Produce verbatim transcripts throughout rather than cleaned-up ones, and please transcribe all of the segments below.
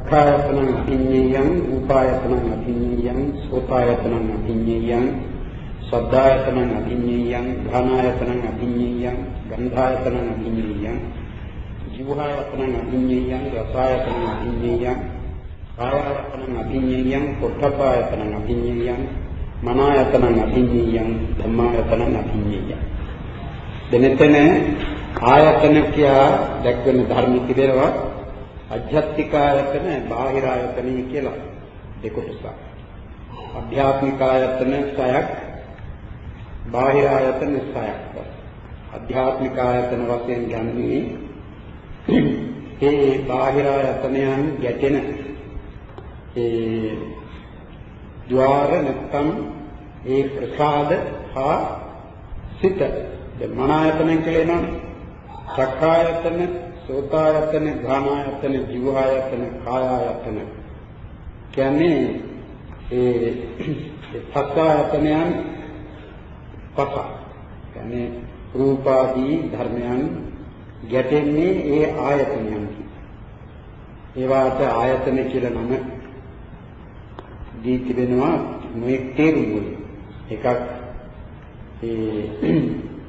චක්ඛායතනං අභිඤ්ඤයං රූපායතනං අභිඤ්ඤයං සෝතායතනං අභිඤ්ඤයං සද්ධායතනං අභිඤ්ඤයං ඝානායතනං අභිඤ්ඤයං ගන්ධායතනං අභිඤ්ඤයං ජීවහායතනං අභිඤ්ඤයං රසායතනං අභිඤ්ඤයං කායායතනං අභිඤ්ඤයං පොට්ඨපායතනං අභිඤ්ඤයං මනායතනං අභිඤ්ඤයං ධම්මායතනං අභිඤ්ඤයං. දෙනෙතන ආයතන කියා දැක්වෙන ධර්ම තිබෙනවා. අධ්‍යාත්මික ආයතන, බාහිර ආයතන කියලා දෙකොටසක්. අධ්‍යාත්මික ආයතන සයක්, බාහිර ආයතන සයක්. අධ්‍යාත්මික ආයතන වශයෙන් ගන්නේ ඒ බාහිර ආයතනයන් ගැටෙන ඒ ద్వාර නැත්නම් ඒ ප්‍රසාද හා සිත. දැන් මන ආයතන කියලා එනවනේ. චක්ඛායතන, සෝතායතන, ඝානායතන, ජීවහායතන, කායායතන කියන්නේ ඒ පස්සායතනයන් පස. කියන්නේ රූපාදී ධර්මයන් ගැටෙන්නේ ඒ ආයතනයන්. ඒවාට ආයතන කියලා නම දී තිබෙනවා මේ තේරුම් වලින්. එකක් ඒ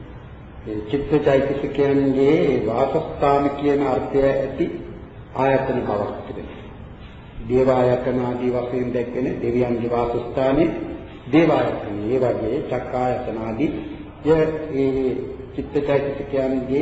චිත්තචෛතසිකයන්ගේ වාසස්ථාන කියන අර්ථය ඇති ආයතන බවක් තිබෙනවා. දේවායතන ආදී වශයෙන් දැක්වෙන දෙවියන්ගේ වාසස්ථානේ දේවායතන. ඒ වගේ චක්කායතන ආදී ඒ චිත්තචෛතසිකයන්ගේ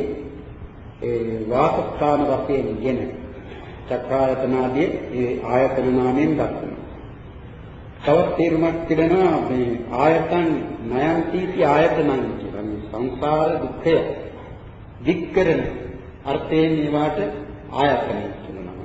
ඒ වාසස්ථාන වශයෙන් ගෙන චක්කායතන ආදී ඒ ආයතන නාමයෙන් දක්වනවා. තවත් තේරුමක් තිබෙනවා මේ ආයතන නයන්තිති ආයතනං කියලා. මේ සංසාර දුක්ඛය දික් කරන අර්ථයෙන් මේවාට ආයතන කියනවා.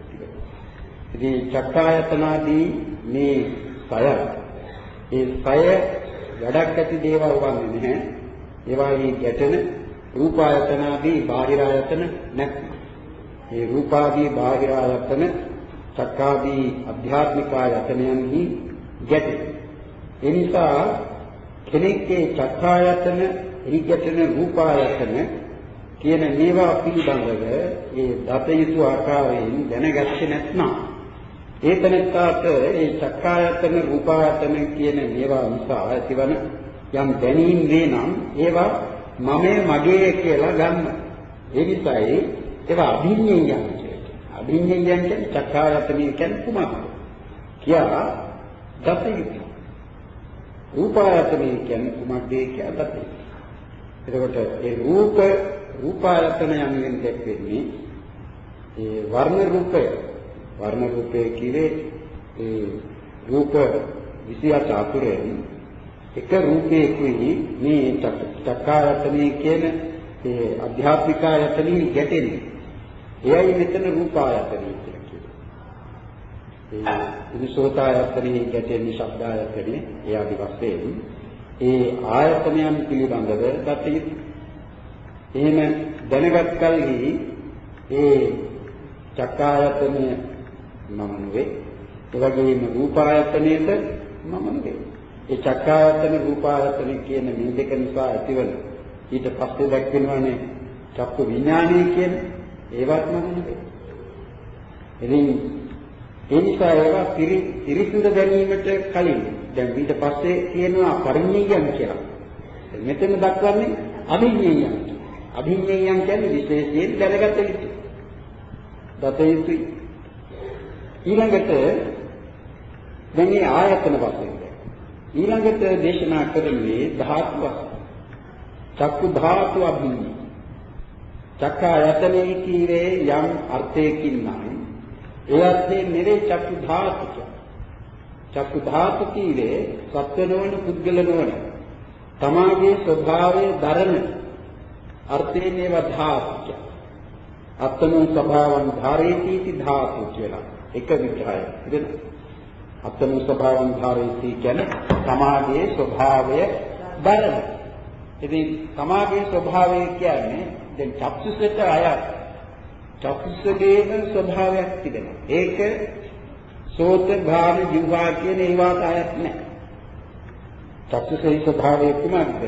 ඉතින් චක්කායතනාදී මේ සය ඒ සය වැඩක් ඇති දේවල් වන්නේ නැහැ. ඒවායේ ගැටෙන රූපායතනාදී බාහිර ආයතන නැත්නම් ඒ රූපාදී බාහිර ආයතන චක්කාදී අධ්‍යාත්මික ආයතනයන්හි ගැටේ. ඒ නිසා කෙනෙක්ගේ චක්කායතන, එහි ගැටෙන රූපායතන කියන මේවා පිළිබඳව ඒ දත යුතු ආකාරයෙන් දැනගත්තේ නැත්නම් ඒ තැනට ඒ චක්කායතන, රූපායතන කියන මේවා නිසා ඇතිවන යම් දැනීම් වේ නම් ඒවා මමයේ මගේ කියලා ගන්න. ඒ නිසායි ඒවා අභිඤ්ඤයයන්. අභිඤ්ඤයයන් කියන්නේ චක්කායතනෙ කියන්නේ කුමක්ද කියලා දත යුතුයි. රූපායතනෙ කියන්නේ කුමක්ද කියලා දත යුතුයි. එතකොට ඒ රූප රූපායතනයන්ගෙන් දැක්වෙන්නේ ඒ වර්ණ රූපය. වර්ණ රූපය කියේ ඒ රූප විෂය චාතුරයෙන් එක රූපයකුයි මේ චක්කායතනෙ කියන ඒ අධ්‍යාත්මික ආයතනෙ ගැටෙන්නේ. එයයි මෙතන රූපායතනෙ කියලා කියනවා. ඒ විසෝතායතනෙ ගැටෙන ශබ්දායතනෙ ඒ ආදි වශයෙන් ඒ ආයතනයන් පිළිබඳව දත යුතුයි. එහෙම දැනගත් කල්හි ඒ චක්කායතනය මම නෙවේ. ඒ වගේම රූපායතනෙට මම නෙවේ. ඒ චක්කායතන රූපායතන කියන මේ දෙක නිසා ඇතිවන ඊට පස්සේ දැක්වෙනවානේ චක්කු විඥානය කියන ඒවත් මම නෙවේ. ඉතින් ඒ නිසා ඒවා පිරිසිදු ගැනීමට කලින් දැන් ඊට පස්සේ කියනවා පරිඤ්ඤයයන් කියලා. මෙතන දක්වන්නේ අභිඤ්ඤයයන්. අභිඤ්ඤයයන් කියන්නේ විශේෂයෙන් දැනගත යුතු. දත යුතුයි. ඊළඟට දැන් මේ ආයතන වශයෙන් ඊළඟට දේශනා කරන්නේ ධාතු වශයෙන්. චක්කු ධාතු අභිඤ්ඤය. චක්කායතනෙ කීවේ යම් අර්ථයකින් නම් ඒ අර්ථයෙන් නෙවේ චක්කු ධාතු කියන්නේ. චක්කු ධාතු කීවේ සත්ව නොවන පුද්ගල නොවන තමාගේ ස්වභාවය දරන අර්ථයෙන් ඒවා ධාතු කියන්නේ. අත්තනෝ ස්වභාවං ධාරේති ධාතු කියලා එක විග්‍රහයක්. ඉතින් අත්තනෝ ස්වභාවං ධාරේති කියන්නේ තමාගේ ස්වභාවය දරන. ඉතින් තමාගේ ස්වභාවය කියන්නේ දැන් චක්ෂුසට අයත් චක්ෂුසේම ස්වභාවයක් තිබෙනවා. ඒක සෝත භාව ජීවා කියන ඒවාට අයත් නැහැ. චක්ෂුසේ ස්වභාවය කුමක්ද?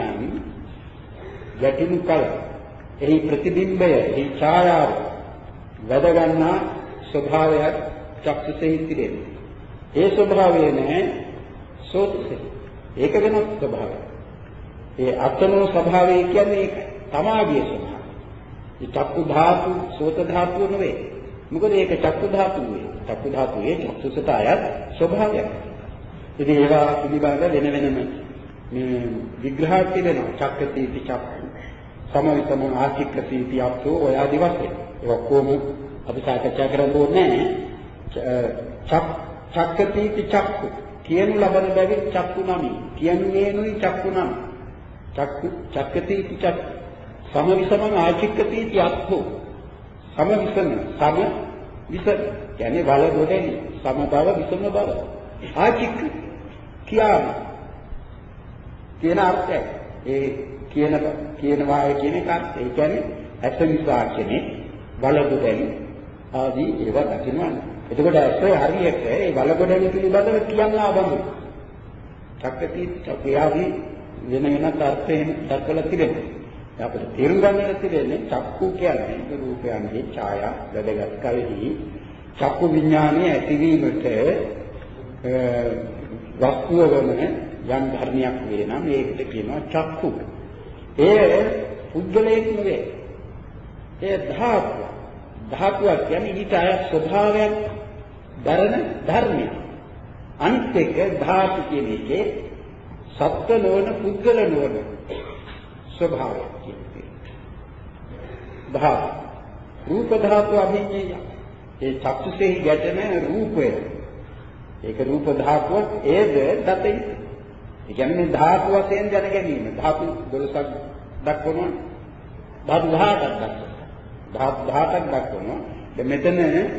රූපායතනයන් ගැටෙන කල එහි ප්‍රතිබිම්බය, එහි ඡායාව වැද ගන්නා ස්වභාවයක් චක්ෂුසෙහි තිරෙන්නේ. ඒ ස්වභාවය නැහැ සෝතසෙහි. ඒක වෙනස් ස්වභාවයක්. ඒ අත්නෝ ස්වභාවය කියන්නේ ඒක තමාගේ ස්වභාවය. ඒ චක්කු ධාතු සෝත ධාතුව නෙවෙයි. මොකද ඒක චක්කු ධාතුවේ. චක්කු ධාතුවේ චක්ෂුසට අයත් ස්වභාවයක්. ඉතින් ඒවා පිළිබඳ වෙන වෙනම මේ විග්‍රහ තිබෙනවා. චක්කතිති චක්කු සමවිතම ආචික්කතිති අප්පෝ ඔය ආදි වශයෙන්. ඒ ඔක්කොම අපි සාකච්ඡා කරන්න ඕනේ චක් චක්කතිති චක්කු කියනු ලබන බැවින් චක්කු නමි. කියන්නේනුයි චක්කු නමි. චක්කු චක්කතිති චක්කු සමවිතම ආචික්කතිති අප්පෝ සමවිතම සම විසම කියන්නේ වල ගොඩේනි සම බව විසම බව ආචික්ක කියාම කියන අර්ථය. ඒ කියන කියන වාය කියන එක ඒ කියන්නේ ඇස නිසා කියන්නේ බලගොඩැලි ආදී ඒවා දකින්නවා. එතකොට ඇසේ හරියට ඒ බලගොඩැලි පිළිබඳව කියන්න ආවම චක්කති චක්‍යාවි වෙන වෙනත් අර්ථයෙන් දක්වලා තිබෙනවා. අපිට තේරුම් ගන්නට තිබෙන්නේ චක්කු කියන්නේ රූපයන්ගේ ඡායා වැදගත් කලෙහි චක්කු විඥානයේ ඇතිවීමට වස්තුව වන යම් ධර්මයක් වේ නම් ඒකට කියනවා චක්කු. ඒ පුද්ගලයෙක් නෙවේ. ඒ ධාතුව. ධාතුව කියන්නේ ඊට අයත් ස්වභාවයක් දරන ධර්මයක්. අනිත් එක ධාතු කියන එකේ සත්ත්ව නොවන පුද්ගල නොවන ස්වභාවයක් කියන්නේ. ධාතු. රූප ධාතු අභිඤ්ඤය. ඒ චක්ෂුසෙහි ගැටෙන රූපය. ඒක රූප ධාතුවක් ඒද දතේ. ඒ කියන්නේ ධාතු වශයෙන් දැන ගැනීම. ධාතු දොළොස්ක් දක්වනවා. ධාතු දහඅටක් දක්වනවා. ධාතු දහඅටක් දක්වනවා. දැන් මෙතන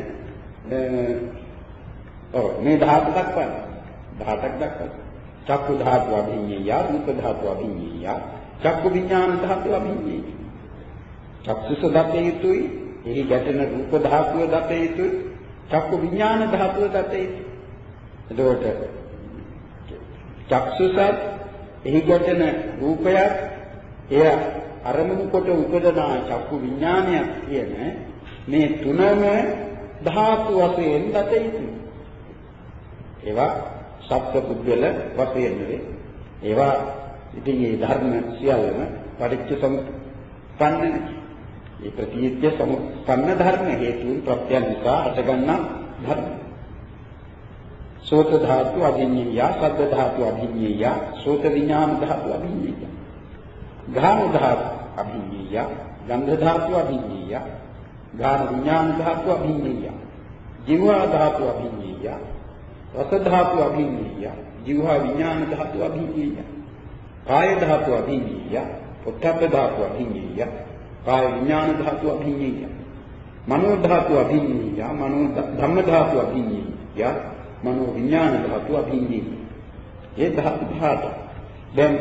ඔව් මේ ධාතු දක්වනවා. දහඅටක් දක්වනවා. චක්කු ධාතු අභිඤ්ඤය, රූප ධාතු අභිඤ්ඤය, චක්කු විඥාන ධාතු අභිඤ්ඤය. චක්සුස දතේ යුතුයි. එහි ගැටෙන රූප ධාතුව දතේ යුතුයි. චක්කු විඥාන ධාතුව දතේ යුතුයි. එතකොට චක්සුසත් එහි ගැටෙන රූපයක් එය අරමුණු කොට උපදනා චක්කු විඥානයක් කියන මේ තුනම ධාතු වශයෙන් දත යුතුයි. ඒවා සත්‍ය පුද්ගල වශයෙන් නෙවේ. ඒවා ඉතින් මේ ධර්ම සියල්ලම පටිච්ච සමුප්පන්න මේ ප්‍රතිත්‍ය සමුප්පන්න ධර්ම හේතුන් ප්‍රත්‍යයන් නිසා හටගන්නා ධර්ම. සෝත ධාතු අභිඤ්ඤය, සද්ද ධාතු අභිඤ්ඤය, සෝත විඥාන ධාතු අභිඤ්ඤය, ගාන ධාතු අභිඤ්ඤය, ගන්ධ ධාතු අභිඤ්ඤය, ගාන විඥාන ධාතු අභිඤ්ඤය, ජීවා ධාතු අභිඤ්ඤය, රස ධාතු අභිඤ්ඤය, ජීවා විඥාන ධාතු අභිඤ්ඤය, කාය ධාතු අභිඤ්ඤය, පොට්ටබ්බ ධාතු අභිඤ්ඤය, කාය විඥාන ධාතු අභිඤ්ඤය, මනෝ ධාතු අභිඤ්ඤය, මනෝ ධම්ම ධාතු අභිඤ්ඤය, මනෝ විඥාන ධාතු අභිඤ්ඤය. ඒ ධාතු ධාතු දැන්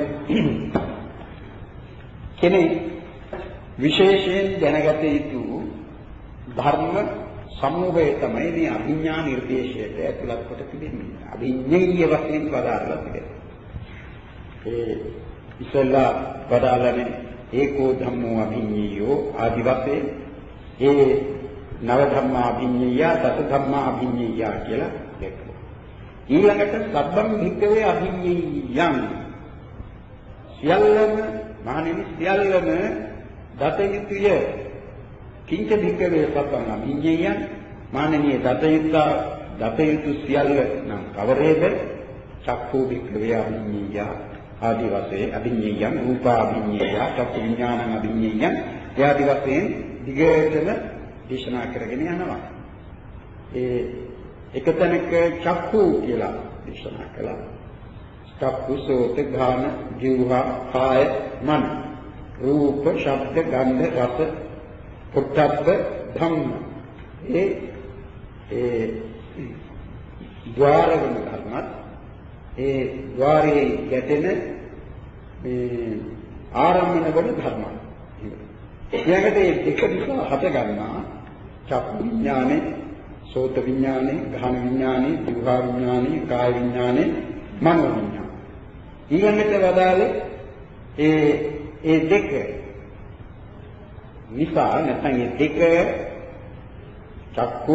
කෙනෙක් විශේෂයෙන් දැනගත යුතු ධර්ම සමූහය තමයි මේ අභිඥා නිර්දේශයට ඇතුළත් කොට තිබෙන්නේ. අභිඥේය වශයෙන් වදාරලා තිබෙනවා. ඒ ඉස්සල්ලා වදාළනේ ඒකෝ ධම්මෝ අභිඤ්ඤයෝ ආදි වශයෙන් ඒ නව ධම්මා අභිඤ්ඤය, දස ධම්මා අභිඤ්ඤය කියලා දැක්කේ. ඊළඟට සබ්බම් භික්ඛවේ අභිඤ්ඤයං සියල්ලම මහණෙනි සියල්ලම දත යුතුය. කිංච භික්ඛවේ සබ්බම් අභිඤ්ඤයං මහණෙනි දත යුතු දත යුතු සියල්ල නම් කවරේද? චක්ඛු භික්ඛවේ අභිඤ්ඤය ආදි වශයෙන් අභිඤ්ඤයං, රූපා අභිඤ්ඤය, චක්ඛු විඥානං අභිඤ්ඤයං ආදි වශයෙන් දිගටම දේශනා කරගෙන යනවා. ඒ එක තැනක චක්ඛු කියලා දේශනා කළා. චක්ඛු සෝත ගාන ජීවහා කාය මන රූප ශබ්ද ගන්ධ රස පොට්ටබ්බ ධම්ම ඒ ඒ ద్వාර වෙන ධර්මත් ඒ ద్వාරයේ ගැටෙන මේ ආරම්භන වන ධර්ම. ඊළඟට මේ දෙක නිසා හට ගන්නා චක්ඛු විඥානේ, සෝත විඥානේ, ගාන විඥානේ, ජීවහා විඥානේ, කාය විඥානේ, මනෝ විඥානේ. ඊළඟට වදාළේ ඒ ඒ දෙක නිසා නැත්නම් මේ දෙක චක්කු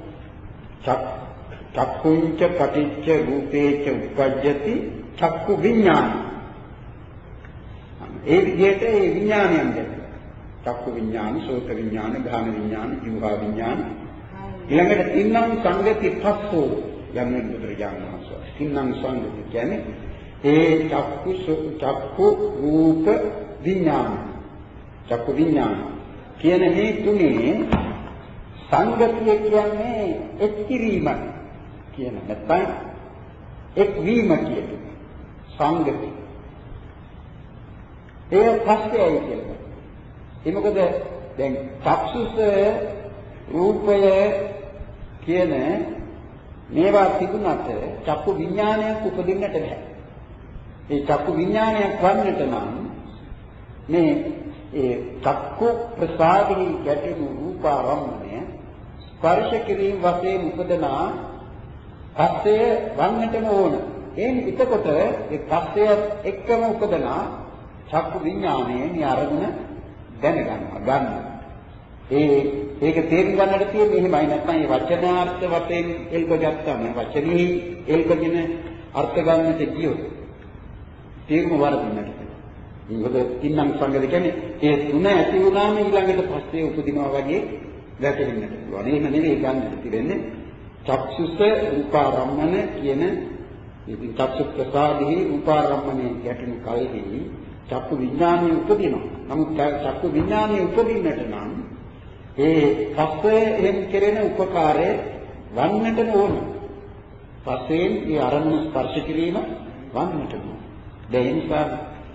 චක්කුංච පටිච්ච රූපේච උපජ්ජති චක්කු විඥාන. ඒ විදිහට ඒ විඥානයන් දෙක. චක්කු විඥාන, සෝත විඥාන, ගාන විඥාන, ජීවහා විඥාන. ඊළඟට තින්නම් සංගති පස්සෝ යන්නේ බුදුරජාණන් වහන්සේ. තින්නම් සංගති කියන්නේ ඒ චක්කු චක්කු රූප විඥාන. චක්කු විඥාන කියන මේ තුනේ සංගතිය කියන්නේ එක්කිරීම කියන නැත්නම් එක්වීම කියන සංගති. ඒ පස්සේයි කියන්නේ. ඒ මොකද දැන් චක්සුස රූපය කියන මේවා තිබුණාට චක්කු විඥානයක් උපදින්නට බෑ. ඒ චක්කු විඥානයක් වන්නට නම් මේ ඒ චක්කු ප්‍රසාදෙහි ගැටෙන රූපාරම්මණය ස්පර්ශ කිරීම වශයෙන් උපදනා පස්සය වන්නටම ඕන. එයින් එතකොට ඒ පස්සය එක්කම උපදනා චක්කු විඥානයේ නිරමුණ දැනගන්නවා ගන්න. ඒ ඒක තේරුම් ගන්නට තියෙන්නේ එහෙමයි නැත්නම් මේ වචනාර්ථ වශයෙන් එල්බ ගත්තාම වචනේ එල්බගෙන අර්ථ ගන්නට ගියොත් තේරුම වරදින්නට. මොකද තින්නම් සංගති කියන්නේ ඒ තුන ඇති වුණාම ඊළඟට පස්සේ උපදිනවා වගේ වැටෙන්නට පුළුවන්. එහෙම නෙවෙයි ගන්නට තිබෙන්නේ චක්සුස රූපාරම්මන කියන ඉතින් චක්සු ප්‍රසාදෙහි රූපාරම්මනේ ගැටෙන කල්හි චක්කු විඥානය උපදිනවා. නමුත් චක්කු විඥානය උපදින්නට නම් ඒ පස්සේ එහෙම කෙරෙන උපකාරය වන්නට ඕන. පස්යෙන් ඒ අරමුණ ස්පර්ශ කිරීම වන්නට ඕන. ඒ නිසා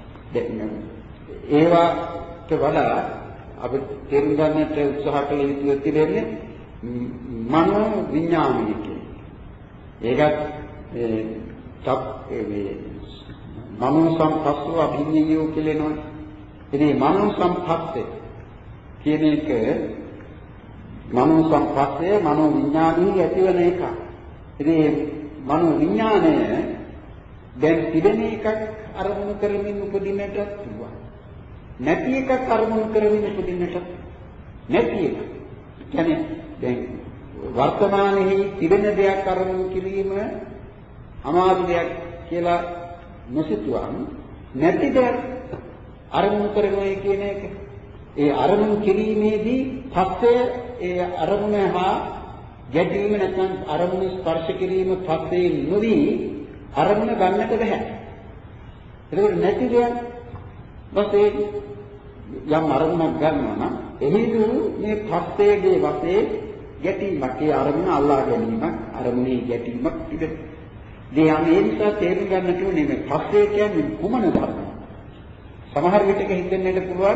ඒවාට වඩා අපි තේරුම් ගන්නට උත්සාහ කළ යුතු තිබෙන්නේ මනෝ විඥානය කියන්නේ. ඒකත් ඒ තප් ඒ මනෝ සම්පස්සව අභිඤ්ඤයෝ කියලානෝ. ඉතින් මනෝ සම්පස්සේ කියන එක මනෝ සම්පස්සේ මනෝ විඥානයේ ඇතිවන එක. ඉතින් මනෝ විඥානය දැන් තිබෙන එකක් අරමුණු කරමින් උපදින්නට පුළුවන්. නැති එකක් අරමුණු කරමින් උපදින්නට නැති එක. කියන්නේ දැන් වර්තමානයේ තිබෙන දෙයක් අරමුණු කිරීම අමාරු දෙයක් කියලා නොසිතුවම් නැති දෙයක් අරමුණු කරනවා කියන එක. ඒ අරමුණු කිරීමේදී පස්සේ ඒ අරමුණ හා ගැටීම නැත්නම් අරමුණ ස්පර්ශ කිරීම පස්සේ නොවි අරමුණ ගන්නට බෑ. ඒකෝට නැති දෙයක් වශයෙන් යම් අරමුණක් ගන්නවා නම් එහිදු මේ පස්සේගේ වශයෙන් ගැටීමක් ඒ අරමුණ අල්ලා ගැනීමක් අරමුණේ ගැටීමක් තිබෙනවා. දැන් මේ නිසා තේරුම් ගන්නට ඕනේ මේ පස්සේ කියන්නේ කුමන ධර්ම. සමහර විටක හිතෙන්නට පුළුවන්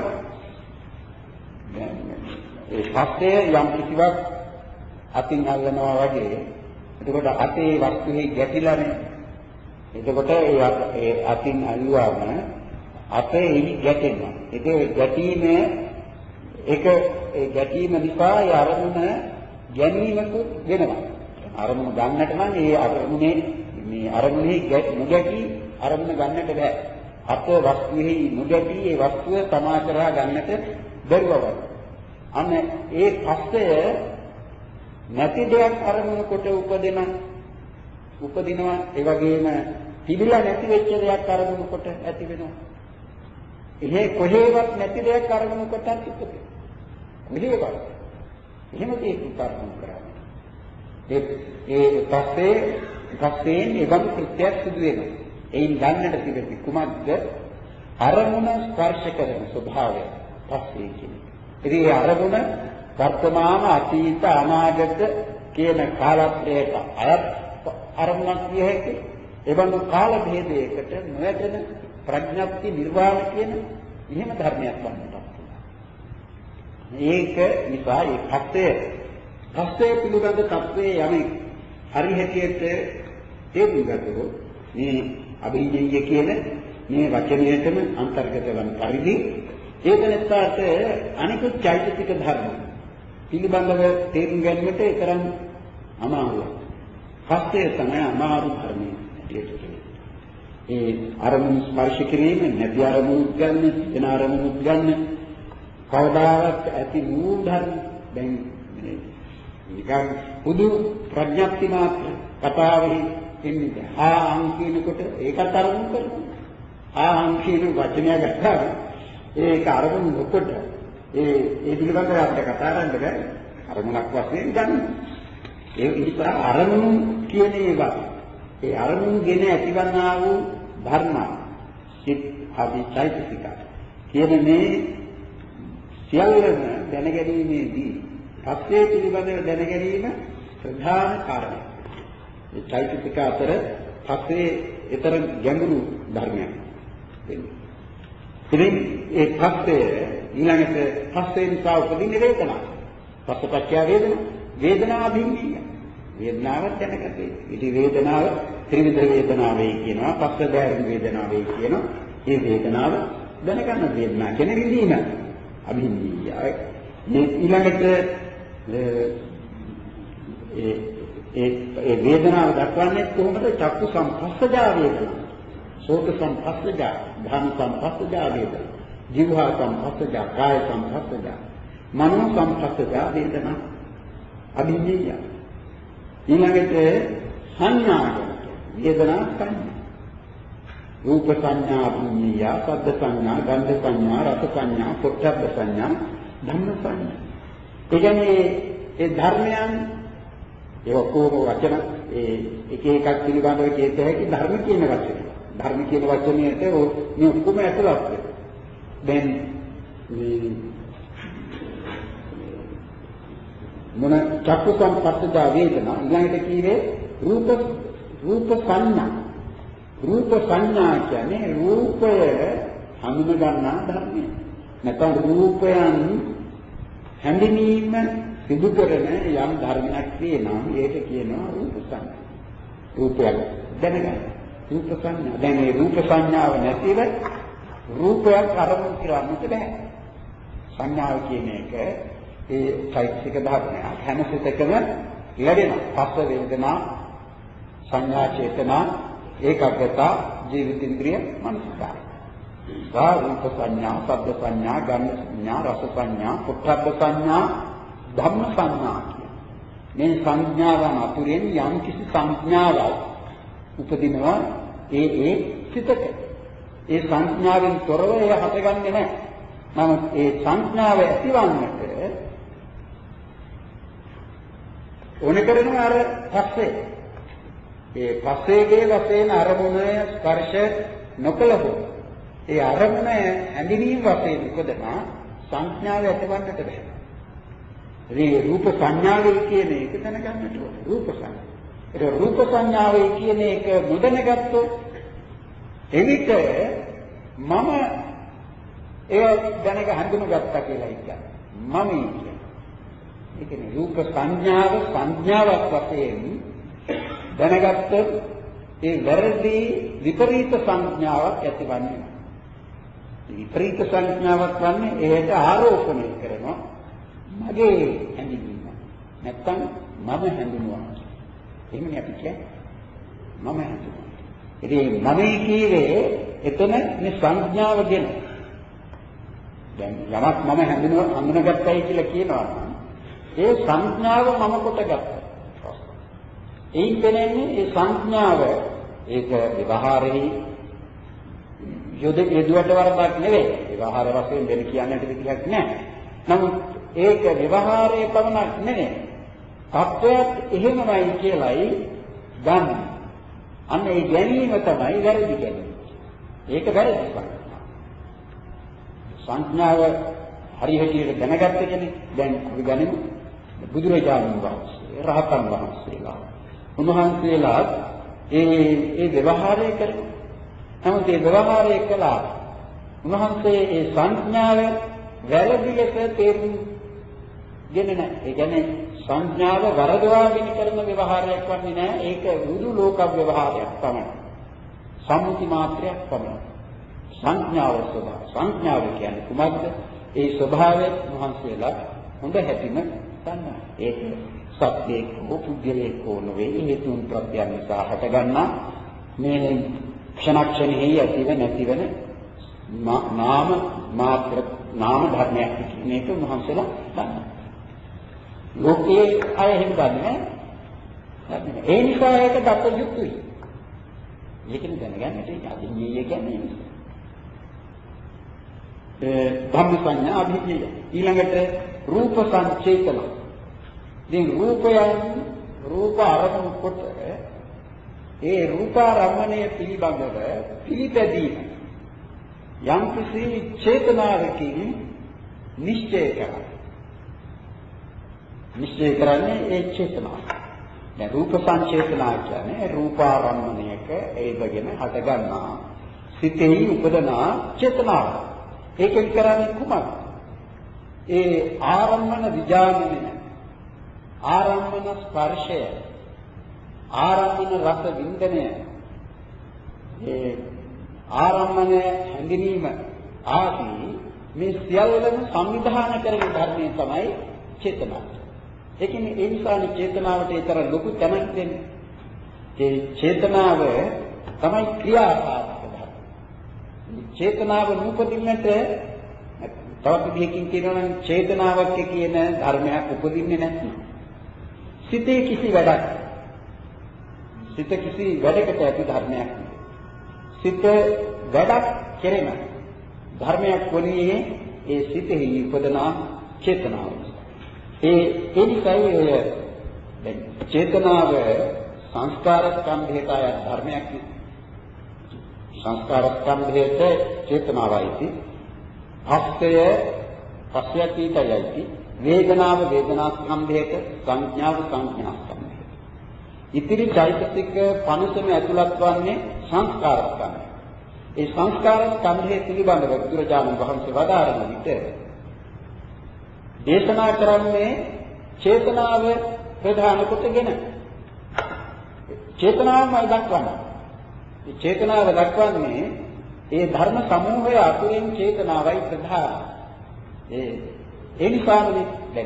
ඒ පස්සේ යම් කිසිවක් අතින් අල්ලනවා වගේ. එතකොට අතේ වස්තුවේ ගැටිලානේ. එතකොට ඒ අතින් අල්ලුවාම අපේ එහි ගැටෙනවා. ඒක ගැටීම ඒක ඒ ගැටීම නිසා ඒ අරමුණ ගැනීමකුත් වෙනවා. අරමුණ ගන්නට නම් ඒ අරමුණේ මේ අරමුණේ නොගැටි අරමුණ ගන්නට බෑ. අප වස්තුවේ නොගැටි ඒ වස්තුව තමා කරා ගන්නට බැරුවව. අන්න ඒ පස්සය නැති දෙයක් අරමුණ කොට උපදින උපදිනවා. ඒ වගේම තිබිලා නැති වෙච්ච දෙයක් අරමුණ කොට ඇති වෙනවා. එහෙ කොහේවත් නැති දෙයක් අරමුණු කොටත් උපදින. කොහේවත්. එහෙම දෙයක් උත්තරම කරන්නේ. ඒ ඒ පස්සේ පස්සෙන් එවන් කෘත්‍යයක් සිදු වෙනවා. එයින් ගන්නට තිබෙන්නේ කුමක්ද? අරමුණ ස්පර්ශ කරන ස්වභාවය පස්සේ කියන්නේ. ඉතින් ඒ අරමුණ වර්තමාන අතීත අනාගත කියන කාලත්‍රයට අයත් අරමුණක් විය හැකි. එවන් කාල භේදයකට නොයැදෙන ප්‍රඥප්ති නිර්වාණ කියන එහෙම ධර්මයක් වන්නට පුළුවන්. ඒක නිසා ඒ පස්සේ පස්සේ පිළිබඳ තත්වයේ යමෙක් හරි හැටියට තේරුම් ගත්තොත් මේ අභිඤ්ඤය කියන මේ වචනයටම අන්තර්ගත වන පරිදි ඒක නැත්තාට අනිකුත් චෛතසික ධර්ම පිළිබඳව තේරුම් ගැනීමට තරම් අමාරුයි. පස්සේ තමයි අමාරු ධර්මය හැටියට ඒ අරමුණු ස්පර්ශ කිරීම නැති අරමුණු ගන්න, වෙන අරමුණු ගන්න කවදාවත් ඇති වූ ධර්ම දැන් නිකන් පුදු ප්‍රඥප්ති මාත්‍ර කතාවෙහි ඉන්නේ. ආ අං කියනකොට ඒකත් අරමුණු කරනවා. ආ අං කියන වචනය ගත්තා ඒක අරමුණු නොකොට ඒ ඒ පිළිබඳව අපිට කතා කරන්න බෑ. අරමුණක් වශයෙන් ගන්න. ඒ නිසා අරමුණු කියන ඒවා ඒ අරමුණු ගෙන ඇතිවන්නා වූ ධර්ම සිත් ආදී චෛතසික කියන මේ සියල්ලම දැනගැනීමේදී පස්සේ පිළිබඳව දැනගැනීම ප්‍රධාන කාරණය. මේ චෛතසික අතර පස්සේ ඊතර ගැඹුරු ධර්මයක් වෙන්නේ. ඉතින් ඒ පස්සේ ඊළඟට පස්සේ නිසා උපදින වේදනාව. පස්සපච්චය වේදනා. වේදනාව භින්නිය. වේදනාව දැනගත්තේ. ඉතින් වේදනාව ත්‍රිවිධ වේදනාවයි කියනවා. පස්ස බැහැර වේදනාවයි කියනවා. මේ වේදනාව දැනගන්න වේදනාව කියන්නේ විඳීම. අභින්නිය. මේ ඊළඟට ඒ ඒ ඒ වේදනාව දක්වන්නේ කොහොමද? චක්කු සංපස්සජා වේදනා, සෝත සංපස්සජා, ධාන සංපස්සජා වේදනා, જીවහා සංපස්සජා, කාය සංපස්සජා, මනෝ සංපස්සජා වේදනා අභිඤ්ඤය. ඊළඟට සංඥා වේදනා සංඥා, රූප සංඥා අභිඤ්ඤය, ශබ්ද සංඥා, ගන්ධ සංඥා, රස සංඥා, පොට්ටබ්බ සංඥා, ධම්ම සංඥා. ඒ කියන්නේ ඒ ධර්මයන් ඒ ඔක්කොම වචන ඒ එක එකක් පිළිබඳව කියත හැකි ධර්ම කියන වචනය. ධර්ම කියන වචනයට මේ ඔක්කොම ඇතුළත් වෙනවා. දැන් මේ මොන චක්කු සංපස්සජා වේදනා ඊළඟට කීවේ රූප රූප සංඥා. රූප සංඥා කියන්නේ රූපය හඳුන ගන්නා ධර්මය. නැත්නම් රූපයන් හැඳිනීම සිදු කරන යම් ධර්මයක් තියෙනවා ඒක කියනවා රූප සංඥා. රූපයක් දැනගන්න. රූප සංඥා. දැන් මේ රූප සංඥාව නැතිව රූපයක් අරමුණු කරන්නට බෑ. සංඥාව කියන එක ඒ චෛතසික ධර්මයක්. හැම සිතකම ලැබෙනවා. පස්ස වේදනා, සංඥා, චේතනා, ඒකග්ගතා, ජීවිතින්ද්‍රිය, මනසකාර. සා රූප සංඥා, ශබ්ද සංඥා, ගන්ධ සංඥා, රස සංඥා, පොට්ටබ්බ සංඥා, ධම්ම සංඥා කියන මේ සංඥාවන් අතුරෙන් යම් කිසි සංඥාවක් උපදිනවා ඒ ඒ සිතක. ඒ සංඥාවෙන් තොරව එය හටගන්නේ නැහැ. නමුත් ඒ සංඥාව ඇතිවන්නට ඕන කරනවා අර පස්සේ. ඒ පස්සේගේ වශයෙන් අරමුණ ස්පර්ශ නොකළහොත් ඒ අරමුණ හැඳිනීම වශයෙන් උපදනා සංඥාව ඇතිවන්නට බැහැ. ඒ රූප සංඥාවයි කියන එක දැනගන්නට ඕන. රූප සංඥා. ඒ රූප සංඥාවයි කියන එක නොදැනගත්තොත් එවිට මම ඒ දැනග හඳුනගත්තා කියලා කියන්නේ. මම කියන්නේ. ඒ කියන්නේ රූප සංඥාව සංඥාවක් වශයෙන් දැනගත්තොත් ඒ වැරදි විපරීත සංඥාවක් ඇතිවන්නේ. විපරීත සංඥාවක් වන්නේ ඒකට ආරෝපණය කරනවා. මගේ හැඳින්වීම. නැත්තම් මම හැඳින්වනවා. එහෙමනේ අපි කියන්නේ. මම හැඳින්වනවා. ඉතින් මම කීවේ එතන මේ සංඥාව ගැන. දැන් යමක් මම හැඳින්ව හඳුනාගත්තයි කියලා කියනවා නම් ඒ සංඥාව මම කොට ගත්තා. ඒයින් වෙනන්නේ ඒ සංඥාව ඒක ව්‍යවහාරෙහි යොද යදුවට වරදක් නෙවෙයි. ව්‍යවහාර වශයෙන් දෙන්න කියන්නට විදිහක් නැහැ. නමුත් ඒක ව්‍යවහාරයේ පමණක් නෙවෙයි. තත්වයක් එහෙමයි කියලායි ගන්න. අන්න ඒ ගැනීම තමයි වැරදි ගැනීම. ඒක වැරදි සංඥාව. සංඥාව හරියට දැනගත්ත කෙනෙක් දැන් අපි ගනිමු බුදුරජාණන් වහන්සේ රහතන් වහන්සේලා. උන්වහන්සේලා ඒ ඒ ව්‍යවහාරය කරනවා. නමුත් ඒ ව්‍යවහාරය කළා උන්වහන්සේ ඒ සංඥාව වැරදි ලෙස තේරුම් ගෙන නැහැ. ඒ කියන්නේ සංඥාව වරදවාගෙන කරන ව්‍යවහාරයක් වන්නේ නැහැ. ඒක බුදු ලෝක ව්‍යවහාරයක් තමයි. සම්මුති මාත්‍රයක් තමයි. සංඥාව ස්වභාව. සංඥාව කියන්නේ කුමක්ද? ඒ ස්වභාවය උන්වහන්සේලා හොඳ හැටිම දන්නවා. ඒක සත්‍යයක් හෝ පුද්ගලයෙක් හෝ නොවේ. හේතුන් ප්‍රත්‍යයන් නිසා හටගන්නා මේ ක්ෂණක්ෂණෙහි ඇතිව නැතිවන නාම මාත්‍ර නාම ධර්මයක් කියන එක උන්වහන්සේලා දන්නවා. ලෝකයේ අය එහෙම දන්නේ නැහැ. ඒ නිසා ඒක දත යුතුයි. ඒකෙන් දැනගන්නට අභිඤ්ඤය කියන්නේ ඒ ධම්ම සංඥා අභිඤ්ඤය. ඊළඟට රූප සංචේතන. දැන් රූපයන් රූප අරමුණු කොට ඒ රූපාරම්මණය පිළිබඳව පිළිපැදීම යම් කිසි චේතනාවකින් නිශ්චය කරනවා. නිශ්චය කරන්නේ ඒ චේතනාව. දැන් රූප සංචේතනා කියන්නේ රූපාරම්මණයක ඒවගෙන හටගන්නා සිතෙහි උපදනා චේතනාව. ඒකෙන් කරන්නේ කුමක්ද? ඒ ආරම්මන විඥානය, ආරම්මන ස්පර්ශය, ආරම්මන රස වින්දනය, ඒ ආරම්මන හැඳිනීම ආදී මේ සියල්ලම සංවිධානය කරන ධර්මයේ තමයි චේතනාව. ඒ කියන්නේ ඒ නිසානේ චේතනාවට ඒතර ලොකු තැනක් දෙන්නේ. ඒ චේතනාව තමයි ක්‍රියාකාරක ධර්ම. චේතනාව නූපදින්නට තවත් දෙයකින් කියනවා නම් චේතනාවක් කියන ධර්මයක් උපදින්නේ නැත්නම් සිතේ කිසි වැඩක් සිත කිසි වැඩකට ඇති ධර්මයක් නෙවෙයි. සිත වැඩක් කෙරෙන ධර්මයක් වන්නේ ඒ සිතෙහි උපදනා චේතනාව. ඒ ඒ නිසායි ඔය දැන් චේතනාව සංස්කාර ස්කන්ධයට අයත් ධර්මයක් නේ. සංස්කාර ස්කන්ධයට චේතනාවයි. අස්තය පස්යකීතයයි. වේදනාව වේදනා ස්කන්ධයට, සංඥාව සංඥා ස්කන්ධයට. ඉතිරි චෛතසික පනසම ඇතුළත් වන්නේ සංස්කාර ස්කන්ධය. ඒ සංස්කාර ස්කන්ධය පිළිබඳව බුදුරජාණන් වහන්සේ වදාරන විට දේශනා කරන්නේ චේතනාව ප්‍රධාන කොටගෙන. චේතනාවමයි දක්වන්නේ. මේ චේතනාව දක්වන්නේ ඒ ධර්ම සමූහය අතුරින් චේතනාවයි ප්‍රධාන. ඒ ඒ නිසානේ දැන්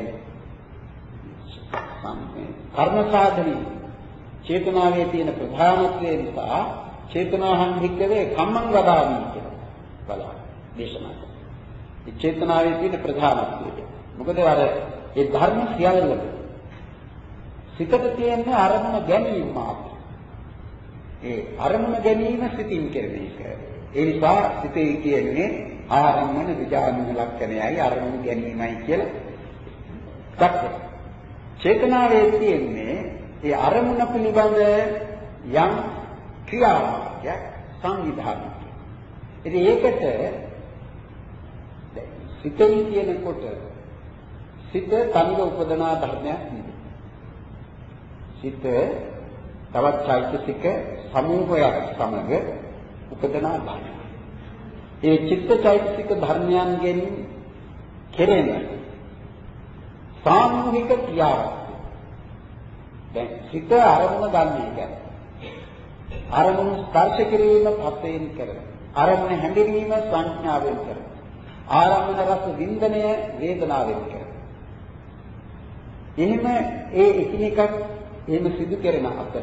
කර්ම සාධනී චේතනාවේ තියෙන ප්‍රධානත්වය නිසා චේතනාහං වික්කවේ කම්මං වදාමි කියලා බලන්න දේශනා කරනවා. මේ චේතනාවේ තියෙන ප්‍රධානත්වය. මොකද අර ඒ ධර්ම සියල්ලම සිතට තියෙන අරමුණ ගැනීම මාත්‍රයි. ඒ අරමුණ ගැනීම සිතින් කරන එක. ඒ නිසා සිතේ කියන්නේ ආරම්මන විඥාන ලක්ෂණයයි අරමුණ ගැනීමයි කියලා දක්වනවා. චේතනාවේ තියෙන්නේ ඒ අරමුණ පිළිබඳ යම් ක්‍රියාවක් සංවිධානයක්. ඉතින් ඒකට සිතේ කියනකොට සිත තනිව උපදනා ධර්මයක් නෙවෙයි. සිත තවත් චෛතසික සමූහයක් සමග උපදනා ධර්මයක්. ඒ චිත්ත චෛතසික ධර්මයන්ගෙන් කෙරෙන සාමූහික ක්‍රියාවක්. දැන් සිත අරමුණ ගන්න එක. අරමුණ ස්පර්ශ කිරීම පස්යෙන් කරන. අරමුණ හැඳින්වීම සංඥාවෙන් කරන. ආරම්මන රස වින්දනය වේදනාවෙන් කරන. එහෙම ඒ එකිනෙකක් එහෙම සිදු කරන අතර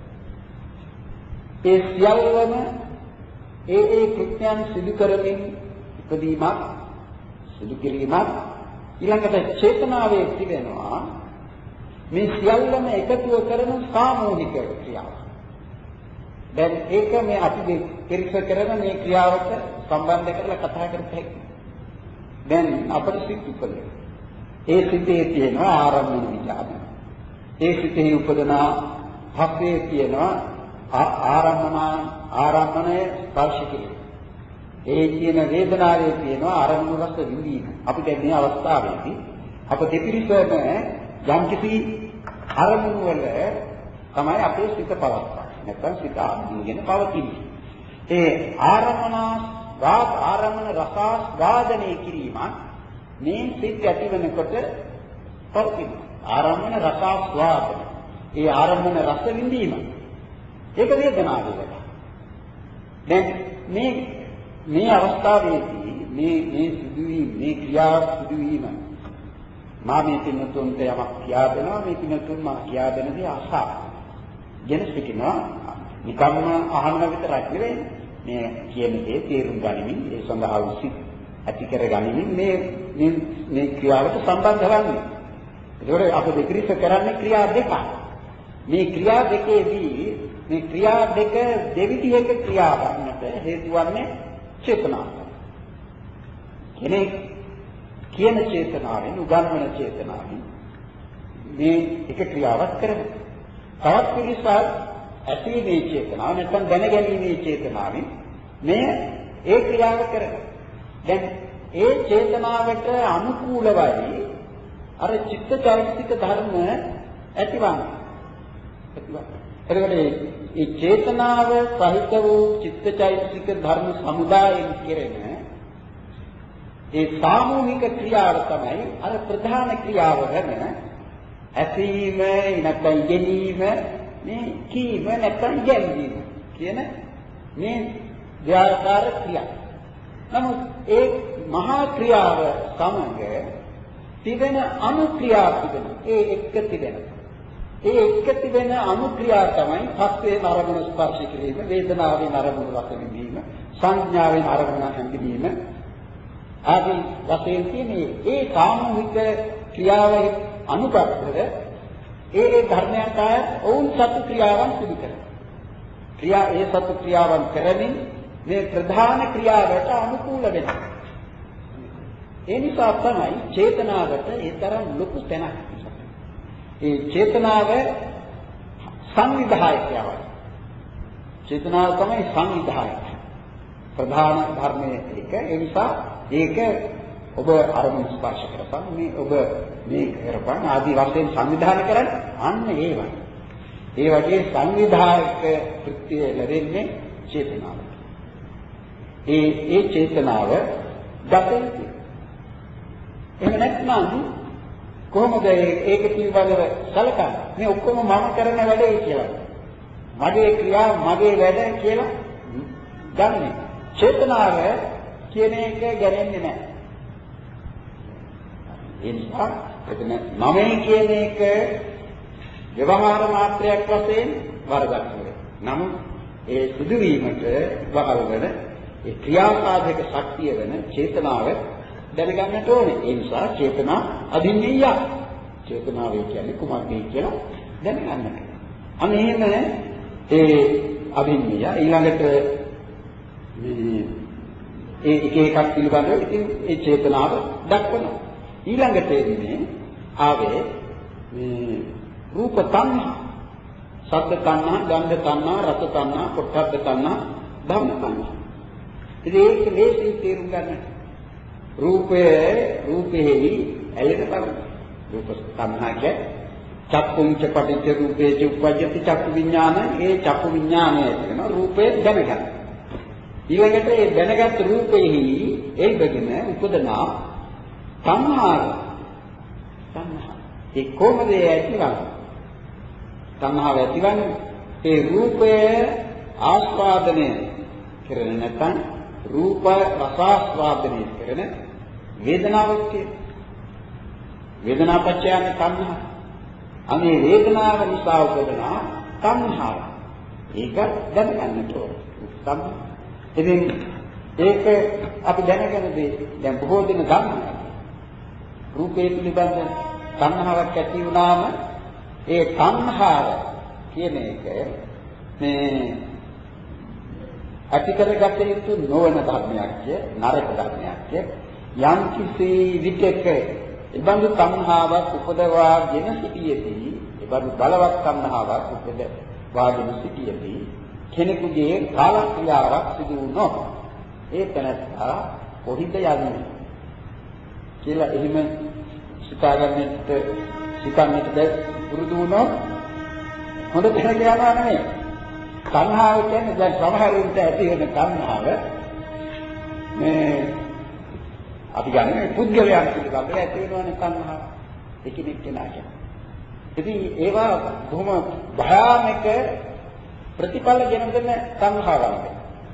ඒ සියල්ලම ඒ ඒ කෘත්‍යයන් සිදු කරමින් ඉදීමක් සිදු කිරීමක් ඊළඟට චේතනාවේ තිබෙනවා මේ සියල්ලම එකතුව කරන සාමූහික ක්‍රියාවක්. දැන් ඒක මේ අපි පරික්ෂ කරන මේ ක්‍රියාවට සම්බන්ධ කරලා කතා කරපෙක්. දැන් අපිට සිත් උපදිනවා. ඒ සිතේ තියෙනවා ආරම්භන විචාර. ඒ සිතේ උපදනා හස්තේ තියෙනවා ආරම්භන ආරම්භනය ස්පර්ශ කිරීම. ඒ කියන වේදනාවේ තියෙනවා ආරම්භන රස විඳීම. අපිට මේ අවස්ථාවේදී අප දෙපිරිසම යම්කිසි අරමුණු වල තමයි අපේ සිත පවත්වන්නේ. නැත්නම් සිත ආදීගෙන පවතින්නේ. ඒ ආරම්භන වාද ආරම්භන රස වාදනය කිරීම මේ සිත් ඇති වෙනකොට පවතින ආරම්භන රසාස්වාද. ඒ ආරම්භන රස විඳීම. ඒක වේදනාවේ. දැන් මේ මේ අවස්ථාවේදී මේ මේ සිදුවීම මේ ක්‍රියාව සිදුවීම මා මේ පින්නතුන්ට යමක් කියා දෙනවා මේ පින්නතුන් මා කියා දෙන දේ අසා. ගෙන සිටිනවා නිකම්ම අහන්න විතරක් නෙවෙයි මේ කියන දේ තේරුම් ගනිමින් ඒ සඳහා උසිත ඇති කර ගනිමින් මේ මේ ක්‍රියාවට සම්බන්ධ වන්නේ. ඒකෝට අප දෙකරිස කරන්නේ ක්‍රියා දෙකක්. මේ ක්‍රියා දෙකේදී මේ ක්‍රියා දෙක දෙවිධයක ක්‍රියා වන්නට හේතු වන්නේ චේතනාව. කෙනෙක් කියන චේතනාවෙන් උගන්වන චේතනාවෙන් මේ එක ක්‍රියාවක් කරනවා. තවත් පිළිසක් ඇතිවීමේ චේතනාව නැත්නම් දැනගැනීමේ චේතනාවෙන් මේ ඒ ක්‍රියාව කරනවා. දැන් ඒ චේතනාවට අනුකූලවයි අර චිත්තචෛතසික ධර්ම ඇතිවන්නේ. එතකොට මේ චේතනාව සහිත වූ චිත්තචෛතසික ධර්ම සමුදායෙන් කෙරෙන ඒ සාමූහික ක්‍රියාව තමයි අර ප්‍රධාන ක්‍රියාව වෙන ඇසීම නැත්නම් ඉගෙනීම මේ කීම නැත්නම් ගැනීම කියන මේ ව්‍යාපාර ක්‍රියා. නමුත් ඒ මහා ක්‍රියාව සමග තිබෙන අනුක්‍රියා තිබෙන ඒ එක්ක තිබෙන ඒ එක්ක තිබෙන අනුක්‍රියා තමයි පස්සේ නරමුණු ස්පර්ශ කිරීම, වේදනාවෙන් අරමුණු රස විඳීම, සංඥාවෙන් අරමුණ හැඳින්වීම ආදී වශයෙන් තියෙන්නේ ඒ සාමූහික ක්‍රියාවේ අනුපත්තර ඒ ඒ ධර්මයන්ට ඔවුන් සතු ක්‍රියාවන් සිදු කරනවා. ක්‍රියා ඒ සතු ක්‍රියාවන් කරමින් මේ ප්‍රධාන ක්‍රියාවට අනුකූල වෙනවා. ඒ නිසා තමයි චේතනාවට ඒ තරම් ලොකු තැනක් තිබෙන්නේ. ඒ චේතනාව සංවිධායකයවයි. චේතනාව තමයි සංවිධායක. ප්‍රධාන ධර්මයේ එක. ඒ නිසා ඒක ඔබ අරමුණු ස්පර්ශ කරපන් මේ ඔබ මේ කරපන් ආදී වශයෙන් සංවිධානය කරන්නේ අන්න ඒවයි. ඒ වගේ සංවිධායක කෘත්‍ය ලැබෙන්නේ චේතනාව. ඒ ඒ චේතනාව දකින්නේ. එහෙම නැත්නම් කොහොමද ඒක පිළිබඳව සැලකන්නේ? මේ ඔක්කොම මම කරන වැඩේ කියලා. මගේ ක්‍රියා මගේ වැඩ කියලා ගන්නෙ. චේතනාව කියන එක ගැනෙන්නේ නැහැ. ඒ නිසා එතන මමයි කියන එක ව්‍යවහාර මාත්‍රයක් වශයෙන් වරදක් නෙවෙයි. නමුත් ඒ සිදුවීමට වහල් වෙන ඒ ක්‍රියාසාධක ශක්තිය වෙන චේතනාව දැනගන්නට ඕනේ. ඒ නිසා චේතනා අධින්නීය. චේතනාව කියන්නේ කුමක්ද කියලා දැනගන්නට. අන්න එහෙම ඒ අධින්නීය ඊළඟට මේ ඒ එක එකක් පිළිබඳව ඉතින් ඒ චේතනාව දක්වනවා. ඊළඟට එන්නේ ආවේ මේ රූප තණ්හා, ශබ්ද තණ්හා, ගන්ධ තණ්හා, රස තණ්හා, පොට්ටබ්බ තණ්හා, ධම්ම තණ්හා. ඉතින් ඒක ලේසියෙන් තේරුම් ගන්න. රූපයේ රූපෙහි ඇලෙන බව. රූප තණ්හා කිය චක්කුංච පටිච්ච රූපේච උප්පජ්ජති චක්කු විඥාන. ඒ චක්කු විඥානය කියන රූපේ දැනගන්න. ඊළඟට ඒ දැනගත් රූපෙහි එල්බගෙන උපදනා තණ්හාව. තණ්හා. ඒ කොහොමද ඇතිවන්නේ? තණ්හාව ඇතිවන්නේ ඒ රූපය ආස්වාදනය කරන නැත්නම් රූප රසාස්වාදනය කරන වේදනාවක් කියන වේදනාපච්චයන තණ්හා. අනේ වේදනාව නිසා උපදනා තණ්හාව. ඒක දැනගන්නට ඕනේ. ඉතින් ඒක අපි දැනගෙන දැන් බොහෝ දින ගන්නවා. රූපේ පිළිබඳ තණ්හාවක් ඇති වුණාම ඒ තණ්හාව කියන එක මේ ඇති කරගත යුතු නොවන ධර්මයක් කිය නරක ධර්මයක් කිය යම් කිසි විටක ඉබඳු තණ්හාවක් උපදවාගෙන සිටියේදී ඉබඳු බලවත් තණ්හාවක් උපදවාගෙන සිටියේදී කෙනෙකුගේ කාල ක්‍රියාවක් සිදු වුණොත් ඒ තැනත්තා කොහිද යන්නේ කියලා එහෙම සිතාගන්නට සිතන්නට බැ පුරුදු වුණොත් හොඳ තැනක යනවා නෙමෙයි. තණ්හාව කියන්නේ දැන් සමහරුන්ට ඇති වෙන තණ්හාව මේ අපි ගන්නේ පුද්ගලයන් පිළිබඳව ඇති වෙනවනේ තණ්හාව. එකිනෙක කෙනාට. ඉතින් ඒවා බොහොම භයානක ප්‍රතිඵල ගෙන දෙන තණ්හාවක්.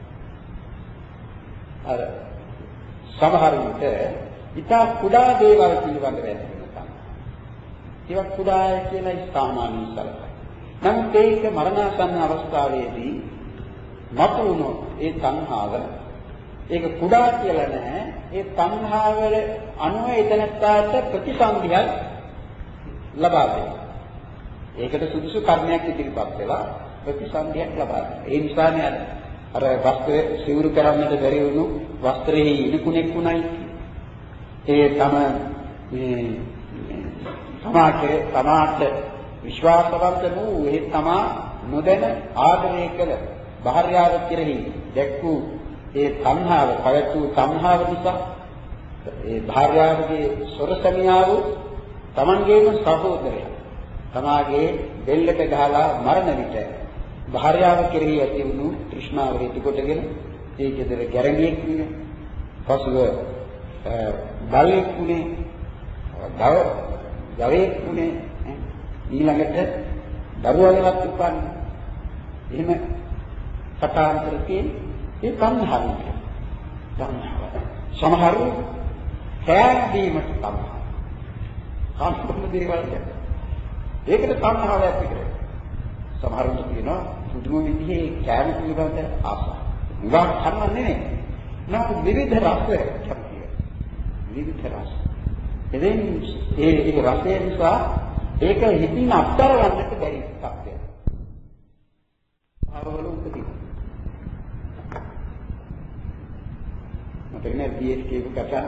අර සමහරුන්ට ඉතා කුඩා දේවල් පිළිබඳව ඇති වෙන තණ්හාව. ඒවා කුඩාය කියලා සාමාන්‍ය සලකයි. නමුත් ඒක මරණාසන්න අවස්ථාවේදී මතුවුණොත් ඒ තණ්හාව ඒක කුඩා කියලා නැහැ. ඒ තණ්හාවල අනුව එතනට ප්‍රතිසන්දියක් ලබා දෙනවා. ඒකට සුදුසු කර්මයක් ඉදිරිපත් වෙලා ප්‍රතිසන්දියක් ලබා දෙනවා. ඒ නිසානේ අර අර වස්ත්‍රය සිවුරු කරන්නට බැරි වුණු වස්ත්‍රෙහි ඉනිකුණෙක් උණයි. ඒ තම මේ තමාගේ තමාට විශ්වාසවන්ත වූ ඒ තමා නොදැන ආදරය කළ භාර්යාව කෙරෙහි දැක්වූ ඒ තණ්හාව, පවතු තණ්හාව නිසා ඒ භාර්යාවගේ සොරසමියාව තමන්ගේම සහෝදරයා තමාගේ දෙල්ලට ගහලා මරණ විට භාර්යාව කෙරෙහි ඇති වුණු තෘෂ්ණාව හේතු කොටගෙන ඒ කෙදර ගැරණියෙක් විය. පසුව බලෙක් වුණේ, දව දවයෙක් වුණේ, ඊළඟට දරුවලවත් උපන්නේ. එහෙම කතාන්තරකේ ඒ තණ්හාව. තණ්හාව. සමහරු කෑම දීමට තණ්හාව. කාමකම දේවල් ගැන. ඒකට තණ්හාව ඇති කරගන්න. සමහරුන්ට කියනවා පුදුම විදිහේ කෑම පිළිබඳ ආසාව. විවාහ කරන්න නෙමෙයි. නමුත් විවිධ රස කැමතියි. විවිධ රස. එදින් ඒ ඒ රසය නිසා ඒක හිතින් අත්තර ගන්නට බැරි තත්ත්වයක්. ආවවල උපදී. මට නේ බීඑස් කියපු කතා.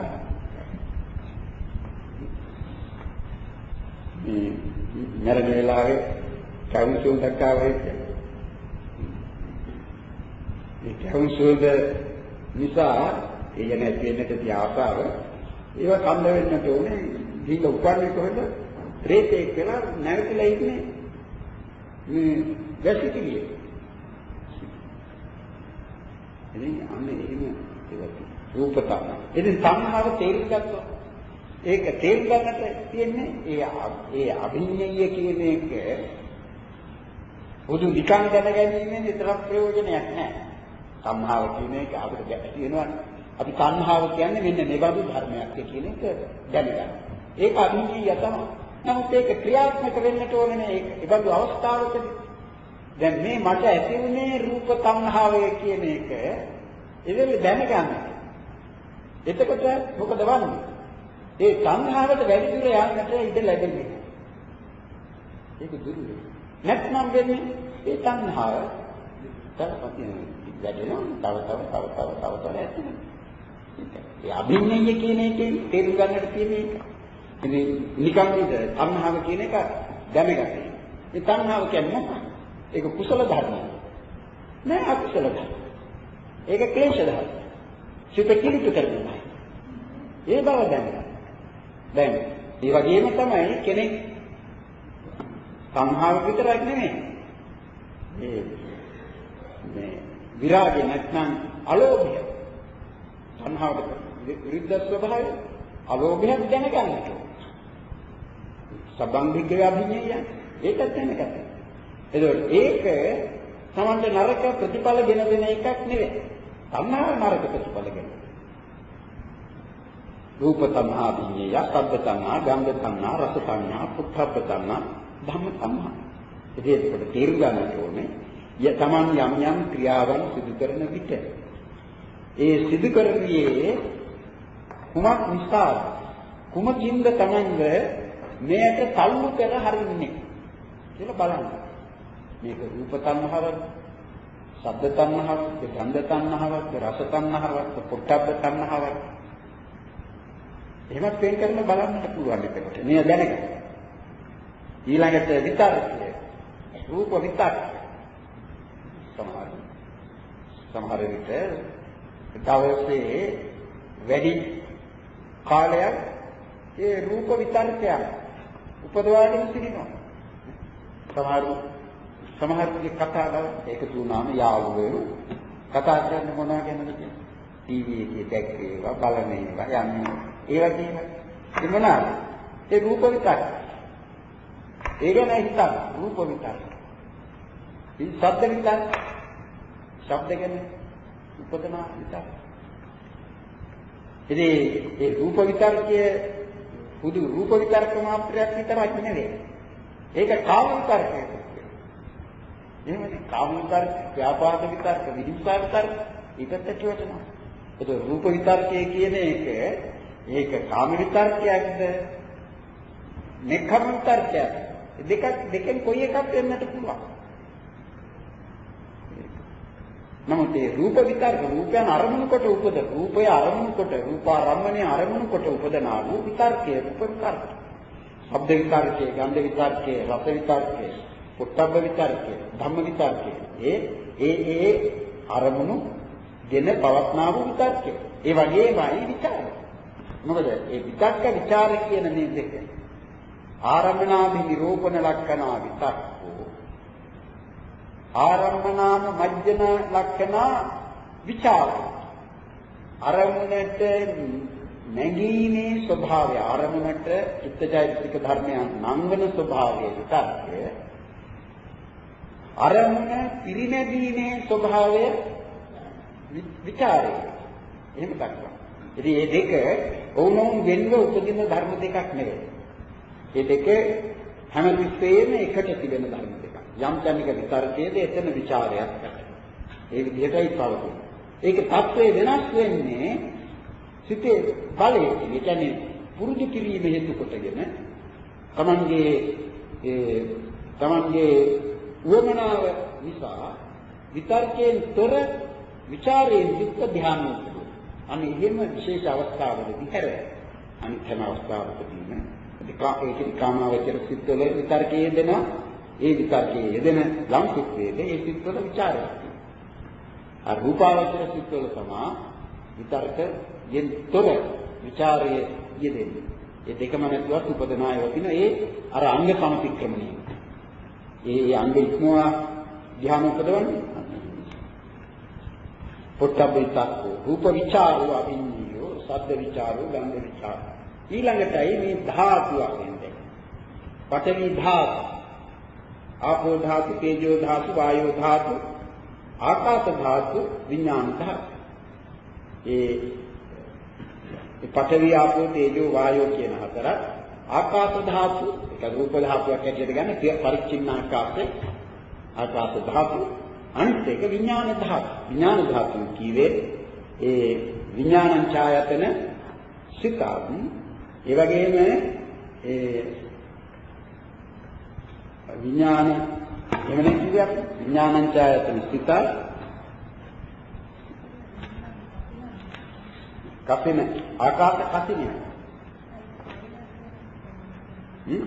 මේ මරණ වෙලාවේ කවුන්සිල් දක්වා වෙච්ච. ඒ කවුන්සිල් නිසා ඒ යන ඇතිවෙන්නට තිය ආසාව ඒව කම්ද වෙන්නට ඕනේ. දීලා උපන්නේ කොහෙද? ප්‍රේතෙක් කියලා නැවතිලා ඉන්නේ. මේ වැසිකිළිය. එදින අන්නේ එහෙම ඒක රූප තණ්හා. ඉතින් තණ්හාව තේරුම් ගත්තා. ඒක තේරුම් ගන්නට තියෙන්නේ ඒ ඒ අභිඤ්ඤය කියන එක පොදු විකම් දැනගැනීමෙන් විතරක් ප්‍රයෝජනයක් නැහැ. තණ්හාව කියන එක අපිට දැක්වෙනවා. අපි තණ්හාව කියන්නේ මෙන්න මේ බඳු ධර්මයක් කියන එක දැනගන්න. ඒක අභිඤ්ඤය තමයි. නමුත් ඒක ක්‍රියාත්මක වෙන්නට ඕනේ නේ. ඒක ඒ බඳු අවස්ථාවකදී දැන් මේ මට ඇති වුණේ රූප තණ්හාවය කියන එක ඉතින් දැනගන්න. එතකොට මොකද වන්නේ? ඒ තණ්හාවට වැඩි දුර යන්නට ඉඩ ලැබෙන්නේ. ඒක දුරු. නැත්නම් වෙන්නේ ඒ තණ්හාව තවපතින වැඩෙනවා. තව තව තව තව තව තව ඇතිවෙනවා. ඒ අභිඤ්ඤය කියන එකේ තේරුම් ගන්නට තියෙන එක. ඉතින් නිකම් විද තණ්හාව කියන එක දැනගන්න. ඒ තණ්හාව කියන්නේ මොකක්ද? ඒක කුසල ධර්මයක්. නෑ අකුසල ධර්මයක්. ඒක ක්ලේශ ධර්මයක්. සිත කිලිටු කරනවා. ඒ බව දැනගන්න. දැන් ඒ වගේම තමයි කෙනෙක් තණ්හාව විතරක් නෙමෙයි. මේ මේ විරාගය නැත්නම් අලෝභය. තණ්හාවට විරුද්ධ ස්වභාවය අලෝභය දැනගන්නට. සබ්බංගිකේ අභිඤ්ඤය ඒකත් දැනගන්න. එතකොට ඒක සමන්ද නරක ප්‍රතිඵල ගෙන දෙන එකක් නෙවෙයි. තණ්හාව නරක ප්‍රතිඵල ගෙන. රූප තණ්හා අභිඤ්ඤය, ශබ්ද තණ්හා, ගන්ධ තණ්හා, රස තණ්හා, පුඨබ්බ තණ්හා, ධම්ම තණ්හා. ඒකේකට තේරුම් ගන්නට ඕනේ. ය තමන් යම් යම් ක්‍රියාවන් සිදු කරන විට ඒ සිදු කරන්නේ කුමක් නිසාද? කුමකින්ද තමන්ව මෙයට තල්ලු කර හරින්නේ කියලා බලන්න. මේක රූප තණ්හාවක්, ශබ්ද තණ්හාවක්, ගන්ධ තණ්හාවක්, රස තණ්හාවක්, පුඨබ්බ තණ්හාවක්. එහෙමත් වෙන් කරන බලන්නට පුළුවන් එතකොට. මේ දැනගන්න. ඊළඟට විතරකය. රූප විතක්. සමහර සමහර විට දවසේ වැඩි කාලයක් ඒ රූප විතරකයන් උපදවාගෙන සිටිනවා. සමහර සමහරගේ කතාව එකතු වුණාම යාළුවෝ කතා කරන්නේ මොනවා ගැනද කියන්නේ? ටීවී එකේ දැක්කේවා බලන ඒවා යන්නේ ඒ වගේම ඒ මොනවාද? ඒ රූප විතරක. ඒ ගැන හිතන්න රූප විතරක. ඉතින් ශබ්ද විතරක. ශබ්ද ගැන උපදනා විතරක. ඉතින් ඒ රූප විතරකයේ පුදු රූප විතරක මාත්‍රයක් විතරක් නෙවෙයි. ඒක කාම විතරකයක්. එහෙමනේ කාම විතරක, ව්‍යාපාද විතරක, විහිංසා විතරක ඒකට කියවනවා. ඒක රූප විතරකයේ කියන එක ඒක කාම විතරකයක්ද නෙක්ඛම් විතර්කය. දෙකක් දෙකෙන් කොයි එකක් වෙන්නට පුළුවන්. නමුත් ඒ රූප විතර්ක රූපයන් අරමුණු කොට උපද රූපය අරමුණු කොට රූපාරම්මණය අරමුණු කොට උපදනා වූ විතර්කය රූප විතර්ක. ශබ්ද විතර්කය, ගන්ධ විතර්කය, රස විතර්කය, පොට්ටබ්බ විතර්කය, ධම්ම විතර්කය. ඒ ඒ ඒ අරමුණු ගෙන පවත්නා වූ විතර්කය. ඒ වගේමයි විචාරය. මොකද ඒ විතක්ක විචාර කියන මේ දෙක ආරම්භනාභි නිරූපණ ලක්ෂණා විතක්කෝ ආරම්භනාම මජ්ජන ලක්ෂණා විචාරය. අරමුණට නැගීමේ ස්වභාවය අරමුණට චිත්තචෛතසික ධර්මයන් නංවන ස්වභාවය විතක්කය. අරමුණ පිරිනැදීමේ ස්වභාවය විචාරය. එහෙම දක්වනවා. ඉතින් මේ දෙක වුණොන් වෙනව උපදින ධර්ම දෙකක් නෙවෙයි. මේ දෙක හැමතිස්සෙම එකට තිබෙන ධර්ම දෙකක්. යම් තැනක විතර්කයේද එතන ਵਿਚාරයක් තමයි. ඒ විදිහටයි පවතින්නේ. ඒක තත්ත්වය වෙනස් වෙන්නේ සිතේ බලයෙන්. ඒ කියන්නේ පුරුදු කිරීම හේතු කොටගෙන තමන්ගේ ඒ තමන්ගේ උවමනාව නිසා විතර්කයෙන් තොර ਵਿਚාරයෙන් යුක්ත ධ්‍යාන උපදිනවා. අනේ එහෙම විශේෂ අවස්ථාවකදී හැර අනිත් හැම අවස්ථාවකදීම ඒකේ කාමාවචර සිත්වල විතර්කයේ දෙනවා. ඒ විතර්කයේ යෙදෙන යම් සිත්වේද ඒ සිත්වල ਵਿਚාරයක්. අර රූපාවචර සිත්වල තමයි විතර්කයෙන් තොර ਵਿਚාරයේ යෙදෙන්නේ. ඒ දෙකම නැතුවත් උපදනාය වතින ඒ අර අංග සමතික්‍රමණය. ඒ අංග ඉක්මවා ධ්‍යාන උපදවන්නේ. පොට්ටබ්බ විතක්කෝ රූප විචාරෝ අභිඤ්ඤයෝ සද්ද විචාරෝ ගන්ධ විචාරෝ. ඊළඟටයි මේ ධාතු වශයෙන් පඨවි ධාතු, ආපෝ ධාතු, තේජෝ ධාතු, වායෝ ධාතු, ආකාශ ධාතු, විඥාන ධාතු. ඒ පඨවි, ආපෝ, තේජෝ, වායෝ කියන හතර ආකාශ ධාතු, ඒක රූප ධාතුවක් ඇටියට ගන්න පරිච්ඡින්න ආකාශේ ආකාශ ධාතු. අනිත් එක විඥාන ධාතු. විඥාන ධාතු කියවේ ඒ විඥානං ඡායතන සිතම්. ඒ වගේම ඒ විඥාන එමනේ කියන්නේ විඥානං ඡායතන සිත කපින ආකාශ කසිනිය. හ්ම්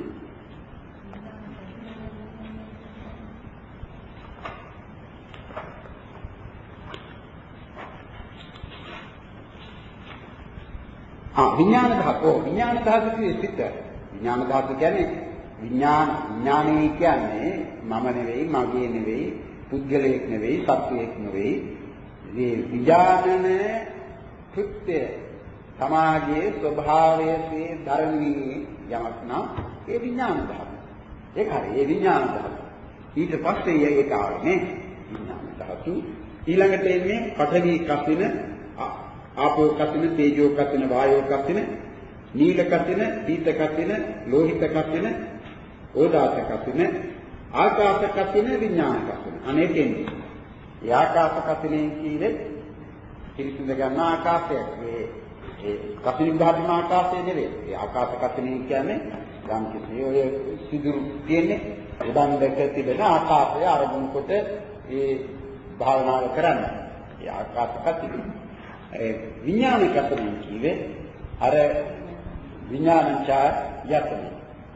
ආ විඥාන ධාතු විඥාන ධාතු කියන්නේ සිත. විඥාන ධාතු කියන්නේ විඥාන විඥානය කියන්නේ මම නෙවෙයි, මගේ නෙවෙයි, පුද්ගලයෙක් නෙවෙයි, සත්වයෙක් නෙවෙයි. මේ විඥානන කෘත්‍ය සමාජයේ ස්වභාවයේ ධර්මී යමක් නම් ඒ විඥාන ධාතු. ඒක හරි ඒ විඥාන ධාතු. ඊට පස්සේ ඒක ආවේ විඥාන ධාතු. ඊළඟට එන්නේ පඨවි කසින, ආපෝ කසින, තේජෝ කසින, වායෝ කසින, නීල කසින, දීත කසින, ලෝහිත කසින, ඕදාත කසින, ආකාශ කසින, විඥාන කසින. අනේකෙන්නේ. ඒ ආකාශ කසිනේ කියන්නේ පිරිසිදු ගන්න ආකාශයක්. ඒ ඒ කසින ධාතුම ආකාශය නෙවෙයි. ඒ ආකාශ කසිනේ කියන්නේ ගම් කිසි ඔය සිදුරු තියෙන්නේ උඩන් දෙක තිබෙන ආකාශය අරමුණු කොට ඒ භාවනාව කරන්නේ. ඒ ආකාශ කසිනේ ඒ විඥාන කසිනේ කියවේ අර විඥානංචා යතන.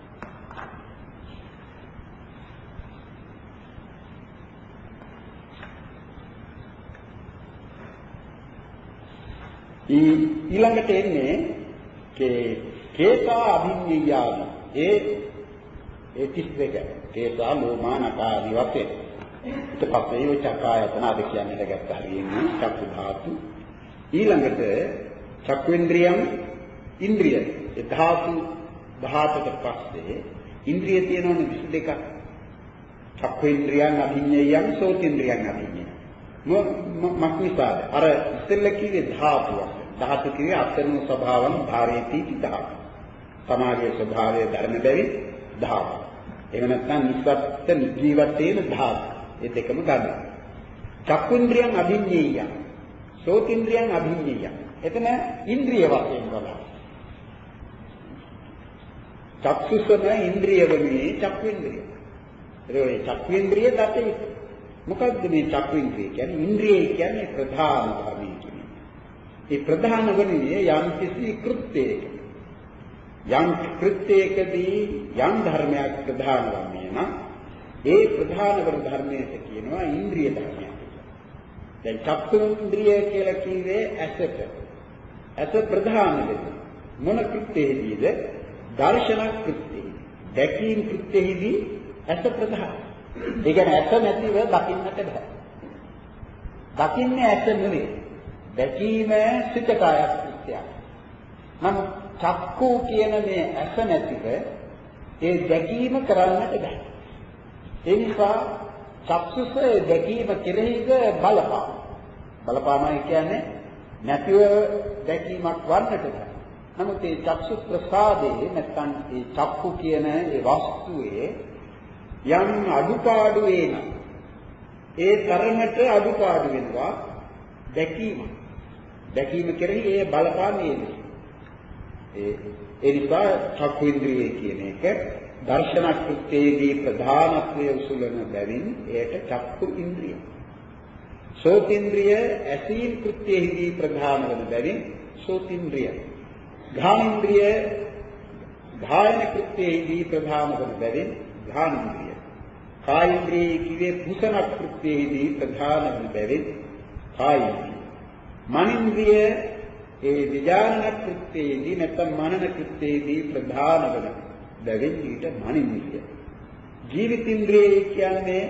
ඊළඟට එන්නේ කේ කේසා අභිඤ්ඤයාදි. ඒ ඒ තිස් දෙක කේසා ලෝමා නකාදි වශයෙන්. ඊට පස්සේ ඔය චක්කායතන අද කියන්නේ ගත්ත හරියන්නේ චක්කු ධාතු. ඊළඟට චක්කේන්ද්‍රියම් ඉන්ද්‍රිය. ඒ ධාතු ධාතකට පස්සේ ඉන්ද්‍රිය තියෙනවනේ විසි දෙකක්. චක්කේන්ද්‍රියන් අභිඤ්ඤයම් සෝතේන්ද්‍රියන් අභිඤ්ඤය. මොකක්ද අර ඉස්සෙල්ල කිව්වේ ධාතුවක්. ධාතු කිව්වේ අත්තරම ස්වභාවම් ධාරේති ධාතු. සමාගයේ ස්වභාවය ධර්ම බැරි ධාතු. එහෙම නැත්නම් නිස්සත්ත්‍ය නිජීවත්තේන ධාතු. මේ දෙකම ගන්න. චක්කුන්ද්‍රියන් අභිඤ්ඤේය. සෝතින්ද්‍රියන් අභිඤ්ඤේය. එතන ඉන්ද්‍රිය වශයෙන් බලනවා. චක්සුසම ඉන්ද්‍රිය වෙන්නේ චක්කේන්ද්‍රිය. ඒ චක්කේන්ද්‍රිය දතේ. මොකද්ද මේ චක්කේන්ද්‍රිය කියන්නේ? ඉන්ද්‍රිය කියන්නේ ප්‍රධාන ධර්මය කියන්නේ. ඒ ප්‍රධාන වන්නේ යම් කිසි කෘත්‍යයක. යම් කෘත්‍යයකදී යම් ධර්මයක් ප්‍රධාන වන්නේ නම් ඒ ප්‍රධාන වන ධර්මයට කියනවා ඉන්ද්‍රිය ධර්මයක්. දැන් චක්කේන්ද්‍රිය කියලා කිව්වේ ඇසට. ඇස ප්‍රධාන වෙන්නේ මොන කෘත්‍යයේදීද? දර්ශන කෘත්‍යයේ. දැකීම් කෘත්‍යයේදී ඇස ප්‍රධාන. ඒ කියන්නේ ඇස නැතිව දකින්නට බෑ. දකින්නේ ඇස නෙවෙයි. දැකීම සිත කාය කෘත්‍යයක්. නමුත් චක්කු කියන මේ ඇස නැතිව ඒ දැකීම කරන්නට බෑ. ඒ නිසා චක්සුස දැකීම කෙරෙහිද බලපාන. බලපානයි කියන්නේ නැතිව දැකීමක් වන්නට බෑ. නමුත් මේ චක්සු ප්‍රසාදේ නැත්නම් මේ චක්කු කියන ඒ වස්තුවේ යම් අඩුපාඩු වෙන ඒ තරමට අඩුපාඩු වෙනවා දැකීම. දැකීම කෙරෙහි ඒ බලපාන්නේ ඒ ඒ නිසා චක්කු ඉන්ද්‍රිය කියන එක දර්ශන කෘත්‍යයේදී ප්‍රධානත්වයේ උසුලන බැවින් එයට චක්කු ඉන්ද්‍රිය. සෝතේන්ද්‍රිය ඇසීම් කෘත්‍යයේදී ප්‍රධාන වන බැවින් සෝතේන්ද්‍රිය. ඝානේන්ද්‍රිය ඝායන කෘත්‍යයේදී ප්‍රධාන වන බැවින් ඝානේන්ද්‍රිය. කායේන්ද්‍රිය කිවේ පුසන කෘත්‍යයේදී ප්‍රධාන වන බැවින් කායේන්ද්‍රිය. මනේන්ද්‍රිය ඒ විඥාන කෘත්‍යයේදී නැත්නම් මනන කෘත්‍යයේදී ප්‍රධාන වන බැවින් ඊට මනේන්ද්‍රිය. ජීවිතේන්ද්‍රිය කියන්නේ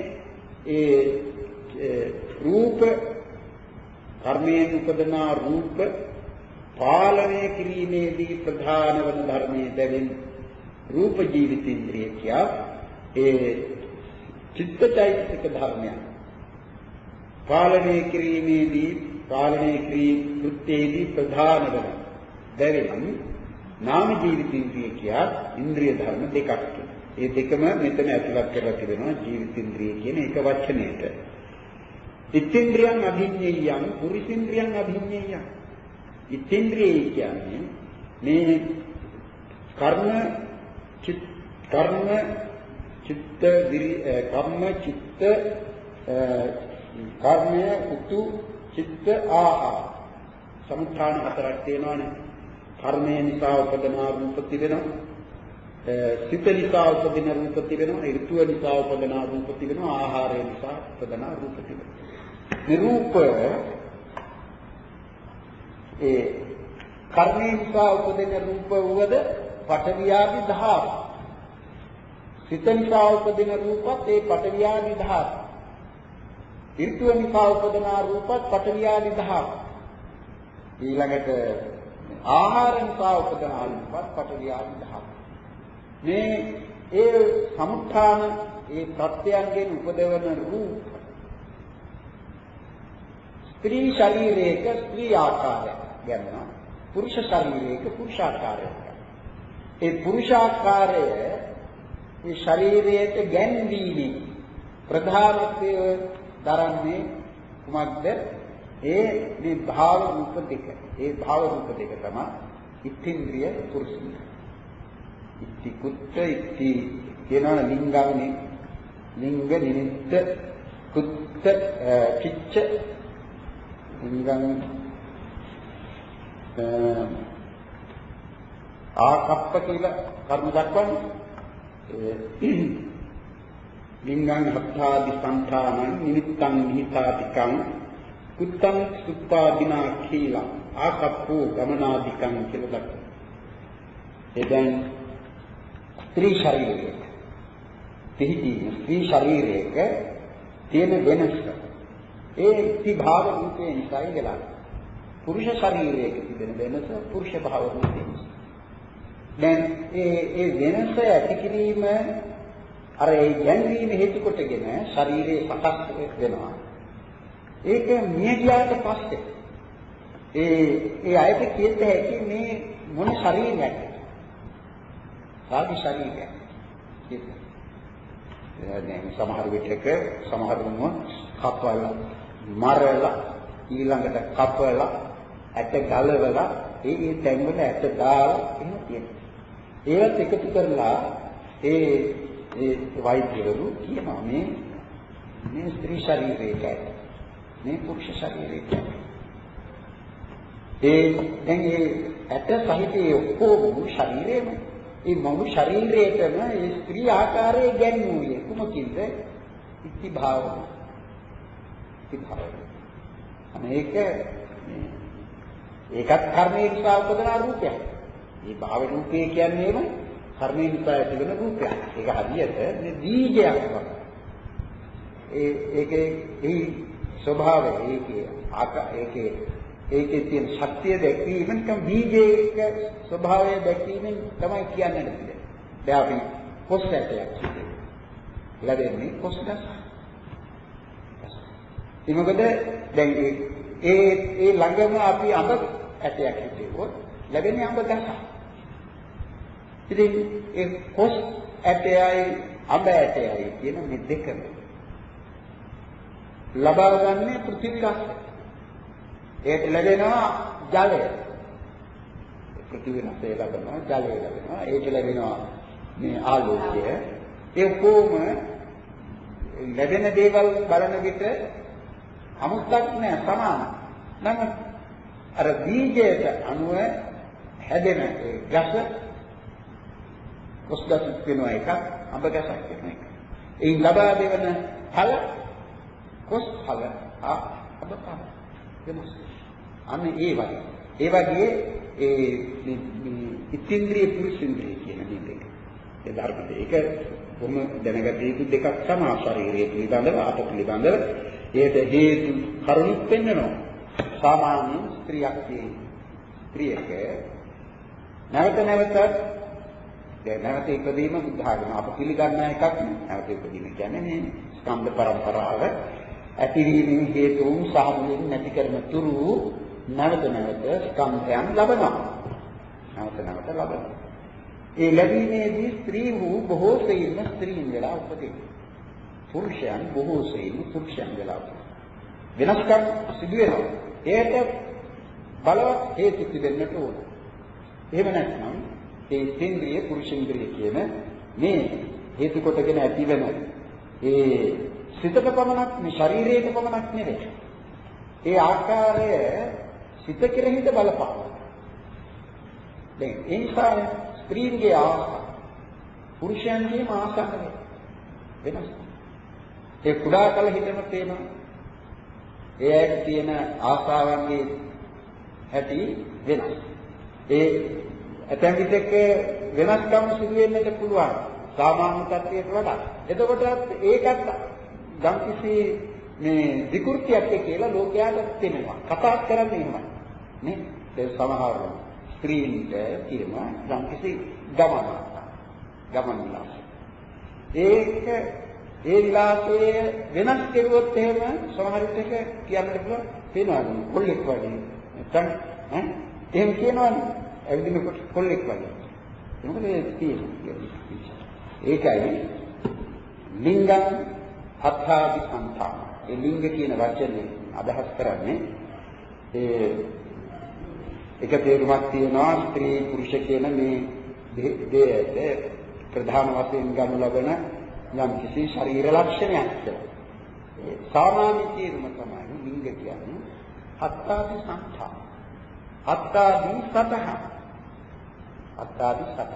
ඒ රූප කර්මයෙන් උපදනා රූප පාලනය කිරීමේදී ප්‍රධාන වන ධර්මයේ බැවින් රූප ජීවිතේන්ද්‍රිය කියා ඒ චිත්තචෛතසික ධර්මයන් පාලනය කිරීමේදී පාලනය කිරීම කෘත්‍යයේදී ප්‍රධාන වන බැවින් නාම ජීවිතේන්ද්‍රිය කියා ඉන්ද්‍රිය ධර්ම දෙකක් තියෙනවා. ඒ දෙකම මෙතන ඇතුළත් කරලා තිබෙනවා ජීවිතේන්ද්‍රිය කියන එක වචනයට. ඉත්තේන්ද්‍රියං අභිඤ්ඤේයං පුරිසේන්ද්‍රියං අභිඤ්ඤේයං. ඉත්තේන්ද්‍රිය කියන්නේ මේ කර්ම චිත්ත කර්ම චිත්ත කර්ම චිත්ත කර්මය උතු චිත්ත ආහාර සමුත්ථාන හතරක් තියෙනවානේ. කර්මය නිසා උපදන රූප තිබෙනවා. සිත නිසා උපදින රූප තිබෙනවා. ඍතුව නිසා උපදන රූප තිබෙනවා. ආහාරය නිසා උපදන රූප තිබෙනවා. නිරූප ඒ කර්මය නිසා උපදින රූප වුවද පඨවියාදි ධාතු. සිත නිසා උපදින රූපත් ඒ පඨවියාදි ධාතු. ඍතුව නිසා උපදන රූපත් පඨවියාදි ධාතු. ඊළඟට ආහාර නිසා උපදන රූපත් පඨවියාදි ධාතු. මේ ඒ සමුත්ථාන ඒ ප්‍රත්‍යයන්ගෙන් උපදවන රූප ස්ත්‍රී ශරීරයක ස්ත්‍රී ආකාරයක් ගන්නවා. පුරුෂ ශරීරයක පුරුෂාකාරයක්. ඒ පුරුෂාකාරය ඒ ශරීරයට ගැන්වීමේ ප්‍රධානත්වය දරන්නේ කුමක්ද? ඒ මේ භාව රූප දෙක. ඒ භාව රූප දෙක තමයි ඉත්ත්‍ින්ද්‍රිය පුරුෂින්ද්‍රිය. ඉත්ති කුත්ත ඉත්ති කියනවා ලිංගවනේ. ලිංග නිමිත්ත කුත්ත කිච්ච ලිංගං ආකප්ප කියලා කර්ම දක්වන්නේ. ලිංගං හත්ථාදි සංඛානං නිමිත්තං නිහිතාදිකං කුත්තං සුත්පාදිනා කීලං ආකප්පෝ ගමනාදිකං කියලා දක්වනවා. එදෙන් ස්ත්‍රී ශරීරයක පිහිටීම ස්ත්‍රී ශරීරයක තියෙන වෙනස ඒ ඉතිභාව රූපේ නිසායි වෙලා. පුරුෂ ශරීරයක තිබෙන වෙනස පුරුෂ භාව රූපේ නිසා. දැන් ඒ ඒ වෙනස ඇති කිරීම අර ඒ ගැන්වීම හේතු කොටගෙන ශරීරයේ සකස් වෙනවා. ඒක මිය ගියාට පස්සේ ඒ ඒ අයට කියත හැකි මේ මොන ශරීරයක්ද? සාධි ශරීරයක්. දැන් සමහර විටක සමහරුම කපලා මරලා ඊළඟට කපලා ඇට ගලවලා ඒ ඒ තැන්වල ඇට දාලා එහෙම තියෙනවා. ඒවත් එකතු කරලා ඒ ඒ වෛද්‍යවරු කියනවා මේ මේ ස්ත්‍රී ශරීරයයි මේ පුරුෂ ශරීරයයි. ඒ දැන් ඒ ඇට සහිතේ ඔක්කොම ශරීරයම ඒ මුළු ශරීරයේම ඒ ස්ත්‍රී ආකාරයේ ගැන්වුවේ කුමකින්ද? ඉතිභාව. ඉතිභාව. අනේක ඒකත් කර්මයේ නිසා උපදන රූපයක්. මේ භාව රූපය කියන්නේම කර්මයේ නිසා ඇතිවන රූපයක්. ඒක හරියට මේ බීජයක් වගේ. ඒ ඒකේ ඒ ස්වභාවය ඒකේ ආකාර ඒකේ ඒකේ තියෙන ශක්තිය දැක්වීම නිකම් බීජයක ස්වභාවය දැක්වීමෙන් තමයි කියන්නේ නේද? දැන් අපි කොස් ඇටයක් ලැබෙන්නේ කොස් ගස්. ඒ මොකද දැන් ඒ ඒ ළඟම අපි අඹ ඇටයක් හිටියොත් ලැබෙන්නේ අඹ ගස. ඉතින් ඒ කොස් ඇටයයි අඹ ඇටයයි කියන මේ දෙකම ලබා ගන්න පෘථිවි රස. ඒකට ලැබෙනවා ජලය. පෘථිවි රසය ලැබෙනවා ජලය ලැබෙනවා. ඒක ලැබෙනවා මේ ආලෝකය. ඒ කොහොම ලැබෙන දේවල් බලන විට අමුත්තක් නෑ සමාන. නමුත් අර බීජයට අනුව හැදෙන ඒ ගස කොස් ගස් වෙනවා එකක් අඹ ගසක් වෙනවා එකක්. ඒ ලබා දෙවන ඵල කොස් ඵල ආ අඹ ඵල වෙනස්. අන්න ඒ වගේ. ඒ වගේ ඒ මේ ඉතින්ද්‍රිය පුරුෂින්ද්‍රිය කියන දේ දෙක. ඒ ධර්ම දෙක කොහොම දැනගත යුතු දෙකක් තමයි ශරීරයේ පිළිබඳව අප පිළිබඳව ඒට හේතු කරුණුත් පෙන්වනවා. සාමාන්‍ය ස්ත්‍රියක් කියන ස්ත්‍රියක නැවත නැවත දැන් නැවත ඉපදීම බුද්ධාගම අප පිළිගන්න එකක් නෙවෙයි. නැවත ඉපදීම කියන්නේ මේ ස්කන්ධ පරම්පරාව ඇතිවීමේ හේතුන් සාමුලින් නැති කරන තුරු නැවත නැවත ස්කන්ධයන් ලබනවා. නැවත නැවත ලබනවා. ඒ ලැබීමේදී ස්ත්‍රී වූ බොහෝ සෙයින්ම ස්ත්‍රීන් වෙලා උපදින. පුරුෂයන් බොහෝ සෙයින් පුරුෂයන් වෙලා වෙනස්කම් සිදු වෙනවා. ඒකට බලවත් හේතු තිබෙන්නට ඕන. එහෙම නැත්නම් ඒ ඉන්ද්‍රිය පුරුෂින්ද්‍රිය කියන මේ හේතු කොටගෙන ඇතිවෙන ඒ සිතට පමණක් මේ ශරීරයට පමණක් නෙවෙයි. ඒ ආකාරය සිත කෙරෙහිද බලපාන. දැන් ඒ නිසා ස්ත්‍රීන්ගේ ආසාව පුරුෂයන්ගේම ආසාව වෙනස්. ඒ කුඩා කල හිතම තේනවා. ඒ ඇයි තියෙන ආසාවන්ගේ ඇති වෙනස්. ඒ ඇතැම් විටක වෙනස්කම් සිදු වෙන්නට පුළුවන් සාමාන්‍ය තත්ත්වයට වඩා. එතකොට ඒකත් ගම්කිසි මේ විකෘතියක් කියලා ලෝකයාට තේනවා. කතා කරන්නේ එහෙමයි. නේ? ඒ සමහර ස්ත්‍රීන්ට කියනවා ගම්කිසි ගමන. ගමන විලාස. ඒක ඒ විලාසයේ වෙනස් කෙරුවොත් එහෙම සමහර විටක කියන්න පුළුවන් තේනවා. කොල්ලෙක් වගේ. නැත්නම් ඈ එහෙම කියනවනේ. ඇවිදිනකොට කොල්ලෙක් වගේ. මොකද ඒ තියෙන්නේ. ඒකයි ලිංගං අත්ථාදි සංඛා. ඒ ලිංග කියන වචනේ අදහස් කරන්නේ ඒ එක තේරුමක් තියෙනවා ස්ත්‍රී පුරුෂ කියන මේ දෙයට ප්‍රධාන වශයෙන් ගනු ලබන යම් කිසි ශරීර ලක්ෂණයක් කියලා. ඒ සාමාන්‍ය තේරුම තමයි ලිංග කියන්නේ අත්ථාදි සංඛා. අත්ථාදි සතහ. අත්ථාදි සතහ.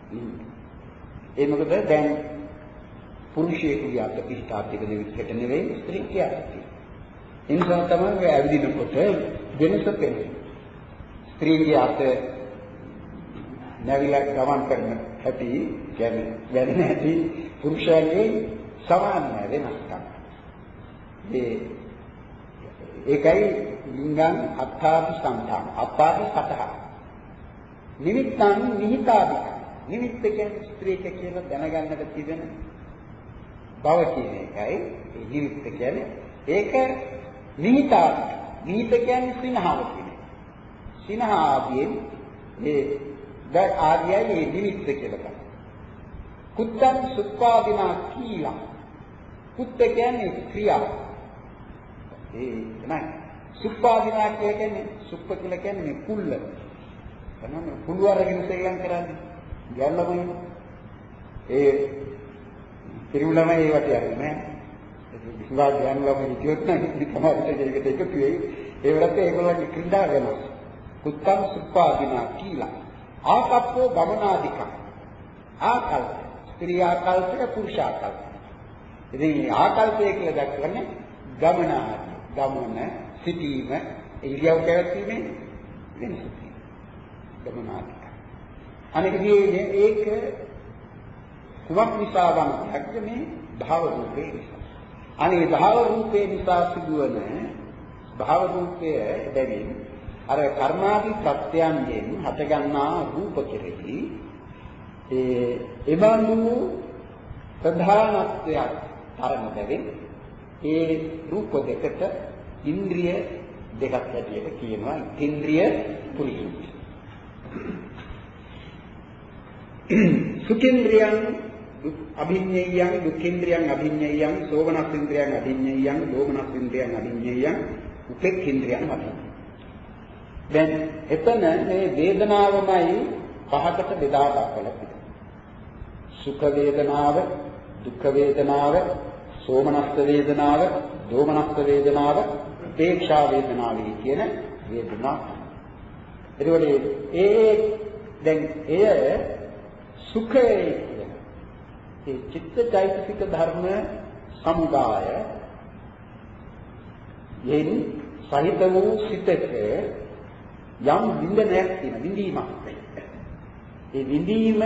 ඒ මොකද දැන් පුරුෂයෙකුගේ අත පිටාත් එක දෙවිකට නෙවෙයි ස්ත්‍රී කියන්නේ. ඒ නිසා තමයි ඇවිදිනකොට වෙනස පෙනෙන්නේ. ස්ත්‍රීගේ අත නැවිලා ගමන් කරන හැටි කියන්නේ වැඩි නැති පුරුෂයන්ගේ සමාන වෙනස්කම්. ඒ ඒකයි ලිංගං අත්ථාදි සංඛා අත්ථාදි සතහ. නිමිත්තං නිහිතාදික. නිමිත්ත කියන්නේ ස්ත්‍රීක කියලා දැනගන්නට තිබෙන බව කියන එකයි. ඒ නිමිත්ත කියන්නේ ඒක නිහිතාදික. නිහිත කියන්නේ සිනහව කියන්නේ. සිනහ ආදියෙන් මේ දැන් ආදියයි මේ නිමිත්ත කියලා කියනවා. කුත්තං සුප්පාදිනා කීලා. කුත්ත කියන්නේ ක්‍රියාව. ඒ නෑ සුප්පාදිනා කියන්නේ සුප්ප කියලා කියන්නේ මේ කුල්ල. තමයි කුළු අරගෙන සෙල්ලම් කරන්නේ. ගැල්ලමයි ඒ පිරිමුලම ඒවට යන්නේ නැහැ. විශ්වාස ගන්නවම හිතියොත් නම් තමයි ඒකට එකතු වෙයි. ඒ වෙලත් ඒගොල්ලන්ගේ ක්‍රීඩා වෙනවා. කුත්තම් සුප්පාදිනා කියලා. ආකප්පෝ ගමනාදික. ආකල්ප. ස්ත්‍රී ආකල්පය පුරුෂ ආකල්පය. ඉතින් ආකල්පය කියලා දක්වන්නේ ගමනාදී. ගමන සිටීම ඉරියව් පැවැත්වීමේ වෙනස. ගමනාදික. අනිකදී ඒක කුමක් නිසා වන්නක්ද මේ භාව රූපේ නිසා. අනේ භාව රූපේ නිසා සිදුවන භාව රූපය දෙමින් අර කර්මාදී ප්‍රත්‍යයන්ගෙන් හටගන්නා රූප කෙරෙහි ඒ එබඳු ප්‍රධානත්වයක් තරම දෙමින් ඒ රූප දෙකට ඉන්ද්‍රිය දෙකක් ඇටියට කියනවා ඉන්ද්‍රිය පුරිසු. සුඛේන්ද්‍රයන් අභිඤ්ඤයයන් දුක්ඛේන්ද්‍රයන් අභිඤ්ඤයයන් සෝමනස්ේන්ද්‍රයන් අභිඤ්ඤයයන් දෝමනස්ේන්ද්‍රයන් අභිඤ්ඤයයන් උපේක්ඛේන්ද්‍රයන් අභිඤ්ඤයයන්. දැන් එතන මේ වේදනාවමයි පහකට බෙදා දක්වලා තියෙනවා. සුඛ වේදනාව, දුක්ඛ වේදනාව, සෝමනස්ස වේදනාව, දෝමනස්ස වේදනාව, උපේක්ෂා වේදනාව කියන වේදනා. එතකොට ඒ දැන් එය සුඛයේ කියන ඒ චිත්තචෛතසික ධර්ම සමුදාය යෙන් සහිත වූ සිතක යම් විඳනයක් තියෙන විඳීමක්. ඒ විඳීම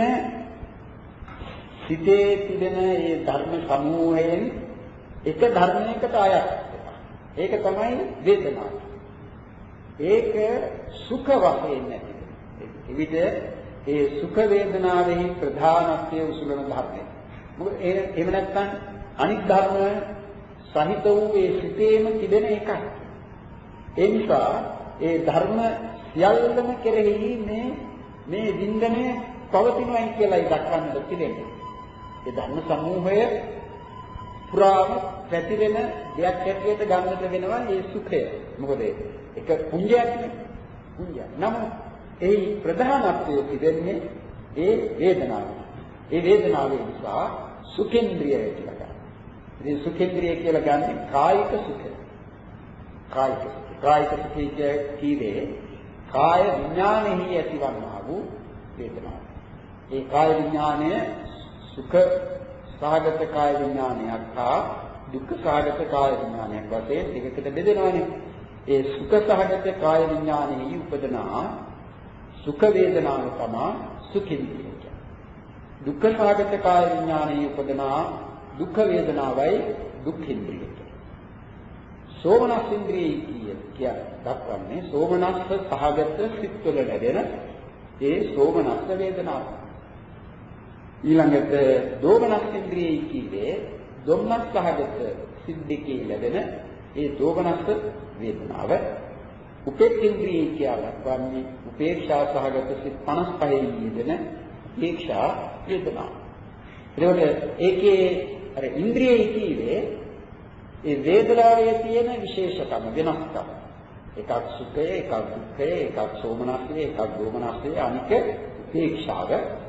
සිතේ තිබෙන ඒ ධර්ම සමූහයෙන් එක ධර්මයකට අයත්. ඒක තමයි වේදනාව. ඒක සුඛ වශයෙන් නැති. එවිට ඒ සුඛ වේදනාවේ ප්‍රධානත්වයේ උසුලන ධර්මය. මොකද එහෙම නැත්නම් අනිත් ධර්ම සහිත වූ ඒ සිතේම තිබෙන එකක්. ඒ නිසා ඒ ධර්ම සියල්ලම කෙරෙහි මේ මේ විඳිනේ පවතිනවායි කියලායි දක්වන්නට තිබෙන්නේ. ඒ ධර්ම සමූහය පුරාම පැතිරෙන දෙයක් හැටියට ගන්නට වෙනවා මේ සුඛය. මොකද ඒක පුඤ්ජයක් නේ. පුඤ්ජයක්. නමුත් ඒ ප්‍රධානත්වය තිබෙන්නේ ඒ වේදනාව. ඒ වේදනාව නිසා සුඛේන්ද්‍රිය කියලා ගන්නවා. ඉතින් සුඛේන්ද්‍රිය කියලා ගන්නේ කායික සුඛය. කායික කායික සුඛය කීවේ කාය විඥානෙහි ඇතිවන්නා වූ වේදනාව. ඒ කාය විඥානය සුඛ සහගත කාය විඥානයක් හා දුක්ඛ සහගත කාය විඥානයක් වශයෙන් දෙකකට බෙදෙනවානේ. ඒ සුඛ සහගත කාය විඥානෙහි උපදනා සුඛ වේදනාව තමයි සුඛේන්ද්‍රිය කියන්නේ. දුක්ඛ සහගත කාය විඥානයේ උපදනා දුක්ඛ වේදනාවයි දුක්ඛේන්ද්‍රිය කියන්නේ. සෝමනස්ේන්ද්‍රිය කිය දක්වන්නේ සෝමනස්ස සහගත සිත්වල ලැබෙන ඒ සෝමනස්ස වේදනාව. ඊළඟට දෝමනස්ේන්ද්‍රිය කියේ දොම්නස් සහගත සිත් දෙකේ ලැබෙන ඒ දෝමනස්ස වේදනාව. උපේක්ඛේන්ද්‍රිය කියලා දක්වන්නේ උපේක්ෂා සහගත සිත් පනස් පහේ යෙදෙන උපේක්ෂා වේදනාව. එතකොට ඒකේ අර ඉන්ද්‍රියයි කීවේ ඒ වේදනාවේ තියෙන විශේෂකම වෙනස්කම. එකක් සුඛය, එකක් දුක්ඛය, එකක් සෝමනස්ය, එකක් දෝමනස්ය, අනික උපේක්ෂාව.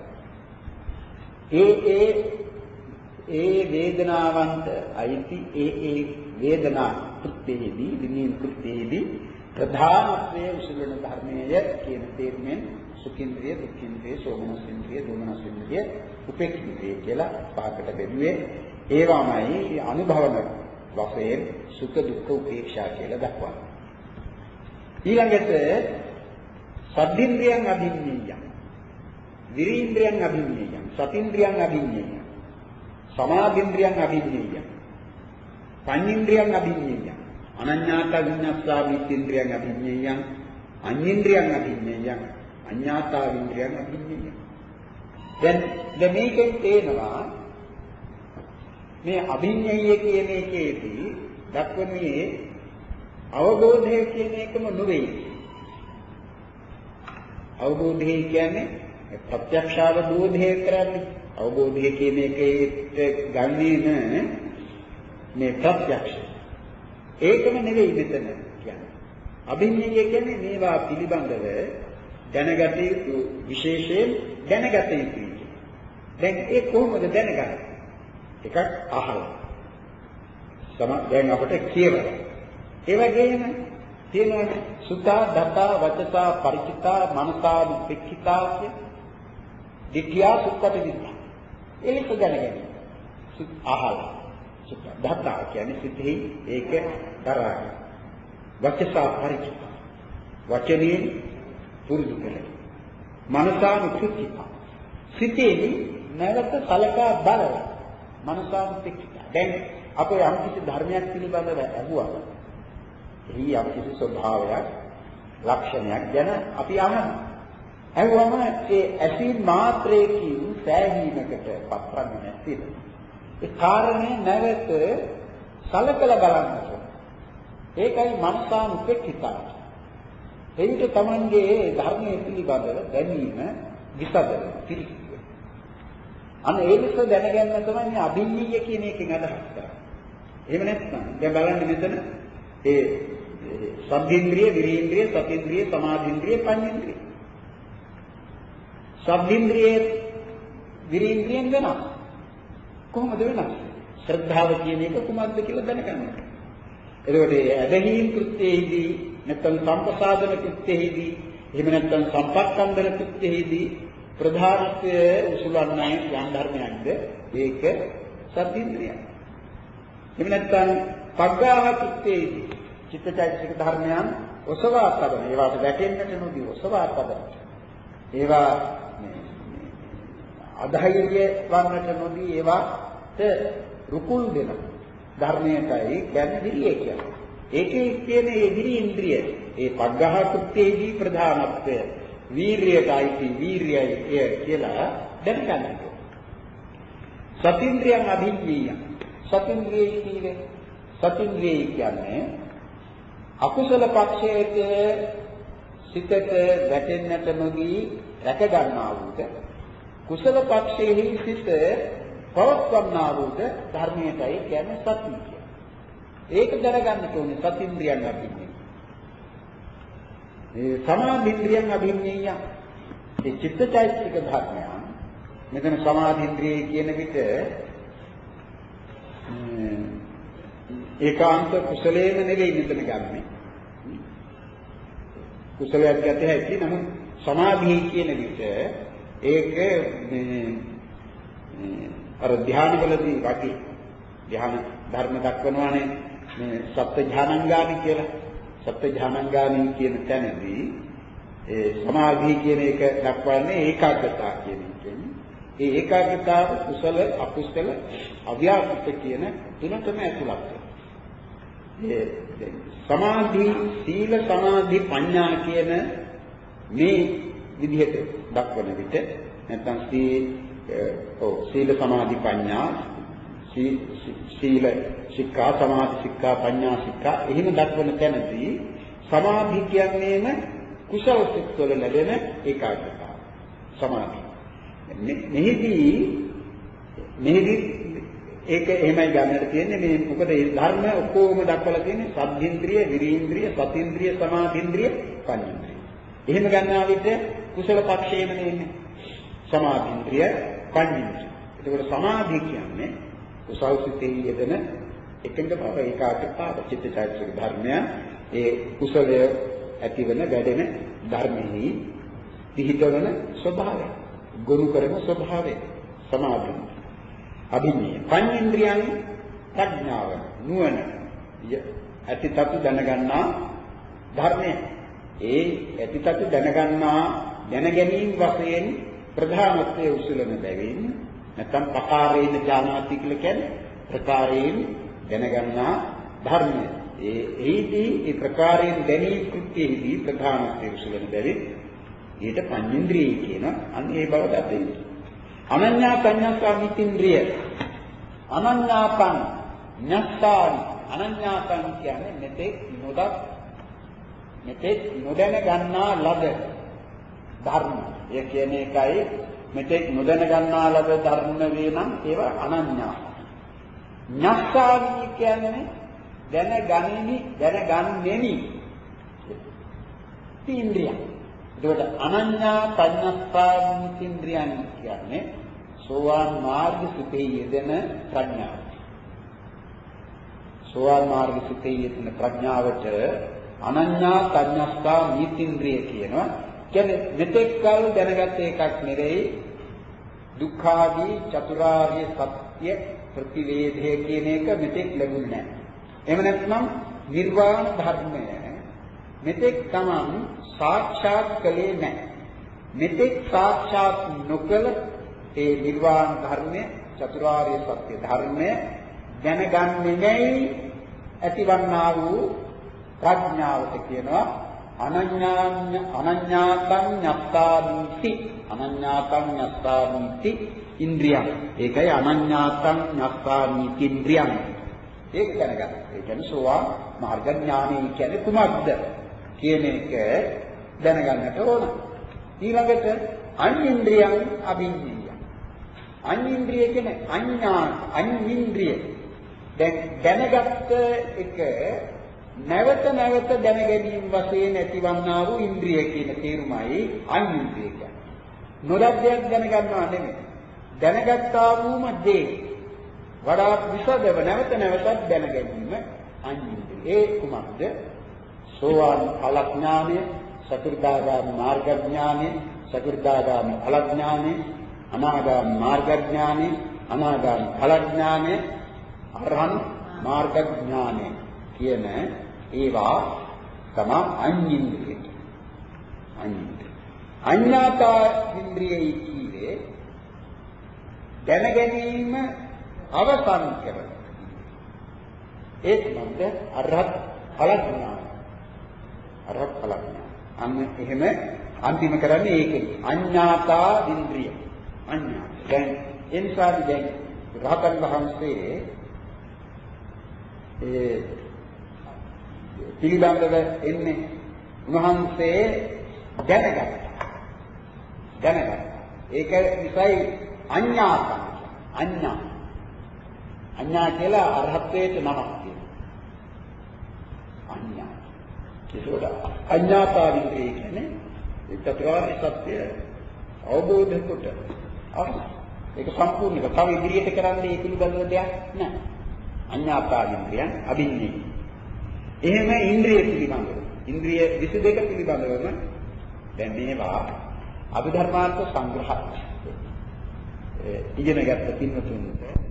ඒ ඒ ඒ වේදනාවන්ට අයිති ඒ ඒ වේදනා කෘත්‍යයේදී විනීන කෘත්‍යයේදී ප්‍රධානත්වයේ උසුලන ධර්මයේ කියන තේරුමෙන් සුඛේන්ද්‍රිය, දුක්ඛේන්ද්‍රිය, සෝමනස්ේන්ද්‍රිය, දෝමනස්ේන්ද්‍රිය, උපේක්ඛේන්ද්‍රිය කියලා පහකට බෙදුවේ. ඒවාමයි අනුභවන වශයෙන් සුඛ දුක්ඛ උපේක්ෂා කියලා දක්වනවා. ඊළඟට සද්ධින්ද්‍රියන් අභිඤ්ඤයයන්, විරීන්ද්‍රියන් අභිඤ්ඤයයන්, සතින්ද්‍රියන් අභිඤ්ඤයයන්, සමාධින්ද්‍රියන් අභිඤ්ඤයයන්, පඤ්ඤේන්ද්‍රියන් අභිඤ්ඤයයන්, අනඤ්ඤාත විඤ්ඤාස්සා විචින්ද්‍රියන් අභිඤ්ඤයයන්, අඤ්ඤේන්ද්‍රියන් අභිඤ්ඤයයන්, අඤ්ඤාතා විඤ්ඤායන් අභිඤ්ඤයයන්. දැන් දැන් මේකෙන් තේනවා මේ අභිඤ්ඤය කියන එකේදී දක්වන්නේ අවබෝධය කියන එකම නෙවෙයි. අවබෝධය කියන්නේ ප්‍රත්‍යක්ෂ අවබෝධය කරන්නේ. අවබෝධය කියන එකේ ගන්නේ මේ ප්‍රත්‍යක්ෂ. ඒකම නෙවෙයි මෙතන කියන්නේ. අභිඤ්ඤය කියන්නේ මේවා පිළිබඳව දැනගත යුතු විශේෂයෙන් දැනගත යුතුයි. දැන් ඒ කොහොමද දැනගන්නේ? එකක් අහලා. සම දැන් අපිට කියවලා. ඒ වගේම තියෙනවානේ සුතා, දතා, වචසා, පරිචිතා, මනසා, විපෙක්ඛිතා කිය. දිට්ඨියා සුත්තට දිට්ඨා. ඒක දැනගන්න. සුත් අහලා. සුතා, දතා කියන්නේ සිතෙහි ඒක දරාගන්න. වචසා පරිචිතා. වචනේ පුරුදු කරගන්න. මනසා විපෙක්ඛිතා. සිතේදී නැවත සලකා බලන මනසා විපෙක්ඛිතා. දැන් අපේ යම් කිසි ධර්මයක් පිළිබඳව අහුවම එහි යම් කිසි ස්වභාවයක් ලක්ෂණයක් ගැන අපි අහනවා. අහුවම ඒ ඇසීම් මාත්‍රයකින් සෑහීමකට පත්වන්නේ නැතිද? ඒ කාරණේ නැවත සලකලා බලන්න ඕන. ඒකයි මනසා විපෙක්ඛිතා. එවිට Tamanගේ ධර්මයේ පිළිබඳව දැනීම විසදන පිළිසිදු. අන්න ඒ විස්ස දැනගන්න තමයි මේ අභිඤ්ඤය කියන එකෙන් අදහස් කරන්නේ. එහෙම නැත්නම් දැන් බලන්න මෙතන ඒ සබ්බින්ද්‍රිය, විරීන්ද්‍රිය, සතීන්ද්‍රිය, සමාධින්ද්‍රිය, පඤ්චේන්ද්‍රිය. සබ්බින්ද්‍රිය විරීන්ද්‍රියෙන් වෙනස්. කොහොමද වෙනස්? ශ්‍රද්ධාව කියන එක කුමක්ද කියලා දැනගන්න. එතකොට ඒ ඇදහිීම් කෘත්‍යයේදී නැත්නම් සම්පසාදන කෘත්‍යයේදී එහෙම නැත්නම් සම්පක්ඛන්දන කෘත්‍යයේදී ප්‍රධානත්වය උසුලන්නේ යම් ධර්මයක්ද ඒක සත්‍යින්ද්‍රියයි. එහෙම නැත්නම් පග්ගාහ කෘත්‍යයේදී චිත්තචෛතසික ධර්මයන් ඔසවා තබන ඒවාට වැටෙන්නට නොදී ඔසවා තබන ඒවා අධෛර්ය වන්නට නොදී ඒවාට රුකුල් දෙන ධර්මයටයි කියන්නේ විරිය කියන්නේ. ඒකේ තියෙන ඒ විරිය ඉන්ද්‍රිය ඒ පග්ගහ කෘත්‍යයේදී ප්‍රධානත්වය වීරියයි වීරියයි කියලා දැනගන්න ඕනේ. සතින්ද්‍රියන් අභිඤ්ඤය. සතින්ද්‍රිය කියන්නේ සතින්ද්‍රිය කියන්නේ අකුසල පක්ෂයට සිතට වැටෙන්නට නොදී රැක ගන්නා වූද කුසල පක්ෂයේ සිට පවත්වන්නා වූද ධර්මයටයි කියන්නේ සතිය කියන්නේ. ඒක දැනගන්න ඕනේ සතින්ද්‍රියන් අභිඤ්ඤය. ඒ සමාධින්ද්‍රියන් අභිඤ්ඤය. ඒ චිත්තචෛතසික ධර්මයන් මෙතන සමාධින්ද්‍රිය කියන විට ඒකාන්ත කුසලේම නෙවෙයි මෙතන ගන්නෙ. කුසලයක් ගැත හැකි නමුත් සමාධිය කියන විට ඒක අර ධානවලදී වගේ ධාන ධර්ම දක්වනවානේ මේ සප්ත ධානංගාමි කියලා. සප්ත ධානංගාමි කියන තැනදී ඒ සමාධිය කියන එක දක්වන්නේ ඒකාග්‍රතාව කියන එකෙන්. ඒ ඒකාග්‍රතාව කුසල අකුසල අව්‍යාකෘත කියන තුනටම ඇතුළත් වෙනවා. ඒ සමාධි සීල සමාධි ප්‍රඥා කියන මේ විදිහට දක්වන විට නැත්නම් සීල සමාධි ප්‍රඥා සීල ශික්ෂා සමාධි ශික්ෂා ප්‍රඥා ශික්ෂා එහෙම දක්වන තැනදී සමාධි කියන්නේම කුසල සිත්වල ලැබෙන ඒකාග්‍රතාව සමාධි. මෙහිදී මෙහිදී ඒක එහෙමයි ගන්නට තියෙන්නේ මේ මොකද මේ ධර්ම ඔක්කොම දක්වලා තියෙන්නේ සද්ධින්ද්‍රිය, විරීන්ද්‍රිය, සතින්ද්‍රිය, සමාධින්ද්‍රිය, පඤ්චේන්ද්‍රිය. එහෙම ගන්නා විට කුසල පක්ෂයේම නෙන්නේ සමාධින්ද්‍රිය, පඤ්චේන්ද්‍රිය. ඒකෝට සමාධිය කියන්නේ කුසල් සිතේ යෙදෙන එකඟ බව ඒකාග්‍රතාව චිත්තචෛතසික ධර්මයන් ඒ කුසලය ඇතිවන වැඩෙන ධර්මෙහි පිහිටවන ස්වභාවය, ගොනු කරන ස්වභාවය සමාධිය. අභිඤ්ඤය පංචේන්ද්‍රියන් ප්‍රඥාව නුවණ ඇතිතතු දැනගන්නා ධර්මය. ඒ ඇතිතතු දැනගන්නා දැනගැනීම වශයෙන් ප්‍රධානත්වයේ උසුලන බැවින් නැත්නම් පකාරේන ඥානාති කියලා කියන්නේ ප්‍රකාරයෙන් දැනගන්නා ධර්මය. ඒ එහිදී ඒ ප්‍රකාරයෙන් දැනීම කෘත්‍යයේදී ප්‍රධානත්වයේ උසුලන බැවින් ඊට පංචේන්ද්‍රිය කියන අන්න ඒ බව දකින්න. අනඤ්ඤා පඤ්ඤාසාමිතින්ද්‍රිය අනඤ්ඤාපං ඤස්සාරි අනඤ්ඤාපං කියන්නේ මෙතෙක් නොදත් මෙතෙක් නොදැන ගන්නා ලද ධර්ම. ඒ කියන්නේ එකයි මෙතෙක් නොදැන ගන්නා ලද ධර්ම වේ නම් ඒවා අනඤ්ඤා. ඤස්සාරි කියන්නේ දැනගනිමි දැනගන්නෙමි ඉන්ද්‍රිය. එතකොට අනඤ්ඤා පඤ්ඤාසාමිතින්ද්‍රියන් කියන්නේ සෝවාන් මාර්ග සිතේ යෙදෙන ප්‍රඥාව. සෝවාන් මාර්ග සිතේ යෙදෙන ප්‍රඥාවට අනඤ්ඤා තඤ්ඤස්සා නීතින්ද්‍රිය කියනවා. කියන්නේ මෙතෙක් කල දැනගත් එකක් නෙවෙයි දුක්ඛාදී චතුරාර්ය සත්‍ය ප්‍රතිවේධය කියන එක මෙතෙක් ලැබුණේ නැහැ. එහෙම නැත්නම් නිර්වාණ ධර්මය මෙතෙක් තමන් සාක්ෂාත් කළේ නැහැ. මෙතෙක් සාක්ෂාත් නොකළ ඒ නිර්වාණ ධර්මය චතුරාර්ය සත්‍ය ධර්මය දැනගන්නේ නැයි ඇතිවන්නා වූ ප්‍රඥාවට කියනවා අනඤ්ඤාඤ්ඤ අනඤ්ඤාතං ඤත්තාදීති අනඤ්ඤාතං ඤත්තාදීති ඉන්ද්‍රියං. ඒකයි අනඤ්ඤාතං ඤත්තාදීති ඉන්ද්‍රියං. ඒක දැනගන්න. ඒ කියන්නේ සෝවාන් මාර්ග ඥානය කියන්නේ කුමක්ද කියන එක දැනගන්නට ඕන. ඊළඟට අඤ්ඤින්ද්‍රියං අභිඤ්ඤියං. අඤ්ඤින්ද්‍රිය කියන්නේ අඤ්ඤා අඤ්ඤින්ද්‍රිය. දැන් දැනගත්ත එක නැවත නැවත දැන ගැනීම වශයෙන් ඇතිවන්නා වූ ඉන්ද්‍රිය කියන තේරුමයි අඤ්ඤින්ද්‍රිය කියන්නේ. නොදැක්දයක් දැනගන්නවා නෙමෙයි. දැනගත්තා වූම දේ වඩා විසදව නැවත නැවතත් දැන ගැනීම අඤ්ඤින්ද්‍රිය. ඒ කුමක්ද? සෝවාන් ඵල ඥානය, සතරදාගාමි මාර්ග ඥානය, සතරදාගාමි ඵල ඥානය, අනාගාමි මාර්ග ඥානය, අනාගාමි ඵල ඥානය, අරහන් මාර්ග ඥානය කියන ඒවා තමයි අඤ්ඤින්ද්‍රිය. අඤ්ඤින්ද්‍රිය. අඤ්ඤාතා ඉන්ද්‍රියයි කීවේ දැන ගැනීම අවසන් කරන. ඒ තමයි අරහත් ඵල ඥානය. අරහත් ඵල ඥානය. අන්න එහෙම අන්තිම කරන්නේ ඒකයි. අඤ්ඤාතා ඉන්ද්‍රිය. අඤ්ඤා. දැන් එන්සාරි දැන් රහතන් වහන්සේ ඒ පිළිබඳව එන්නේ උන්වහන්සේ දැනගත්තා. දැනගත්තා. ඒක නිසායි අඤ්ඤාතං. අඤ්ඤා. අඤ්ඤා කියලා අරහත්ත්වයට නමක් තියෙනවා. අඤ්ඤා. ඒකට අඤ්ඤාතා වින්ද්‍රිය කියන්නේ ඒ චතුරාර්ය සත්‍ය අවබෝධ කොට. ඒක සම්පූර්ණ එක. තව ඉදිරියට කරන්නේ ඒ පිළිබඳව දෙයක් නැහැ. අඤ්ඤාතා වින්ද්‍රියන් අභිඤ්ඤේ. එහෙම ඉන්ද්‍රිය පිළිබඳව ඉන්ද්‍රිය විසිදෙක පිළිබඳවම දැන් මේවා අභිධර්මාර්ථ සංග්‍රහ ඉගෙනගත්ත පින්වතුන්ට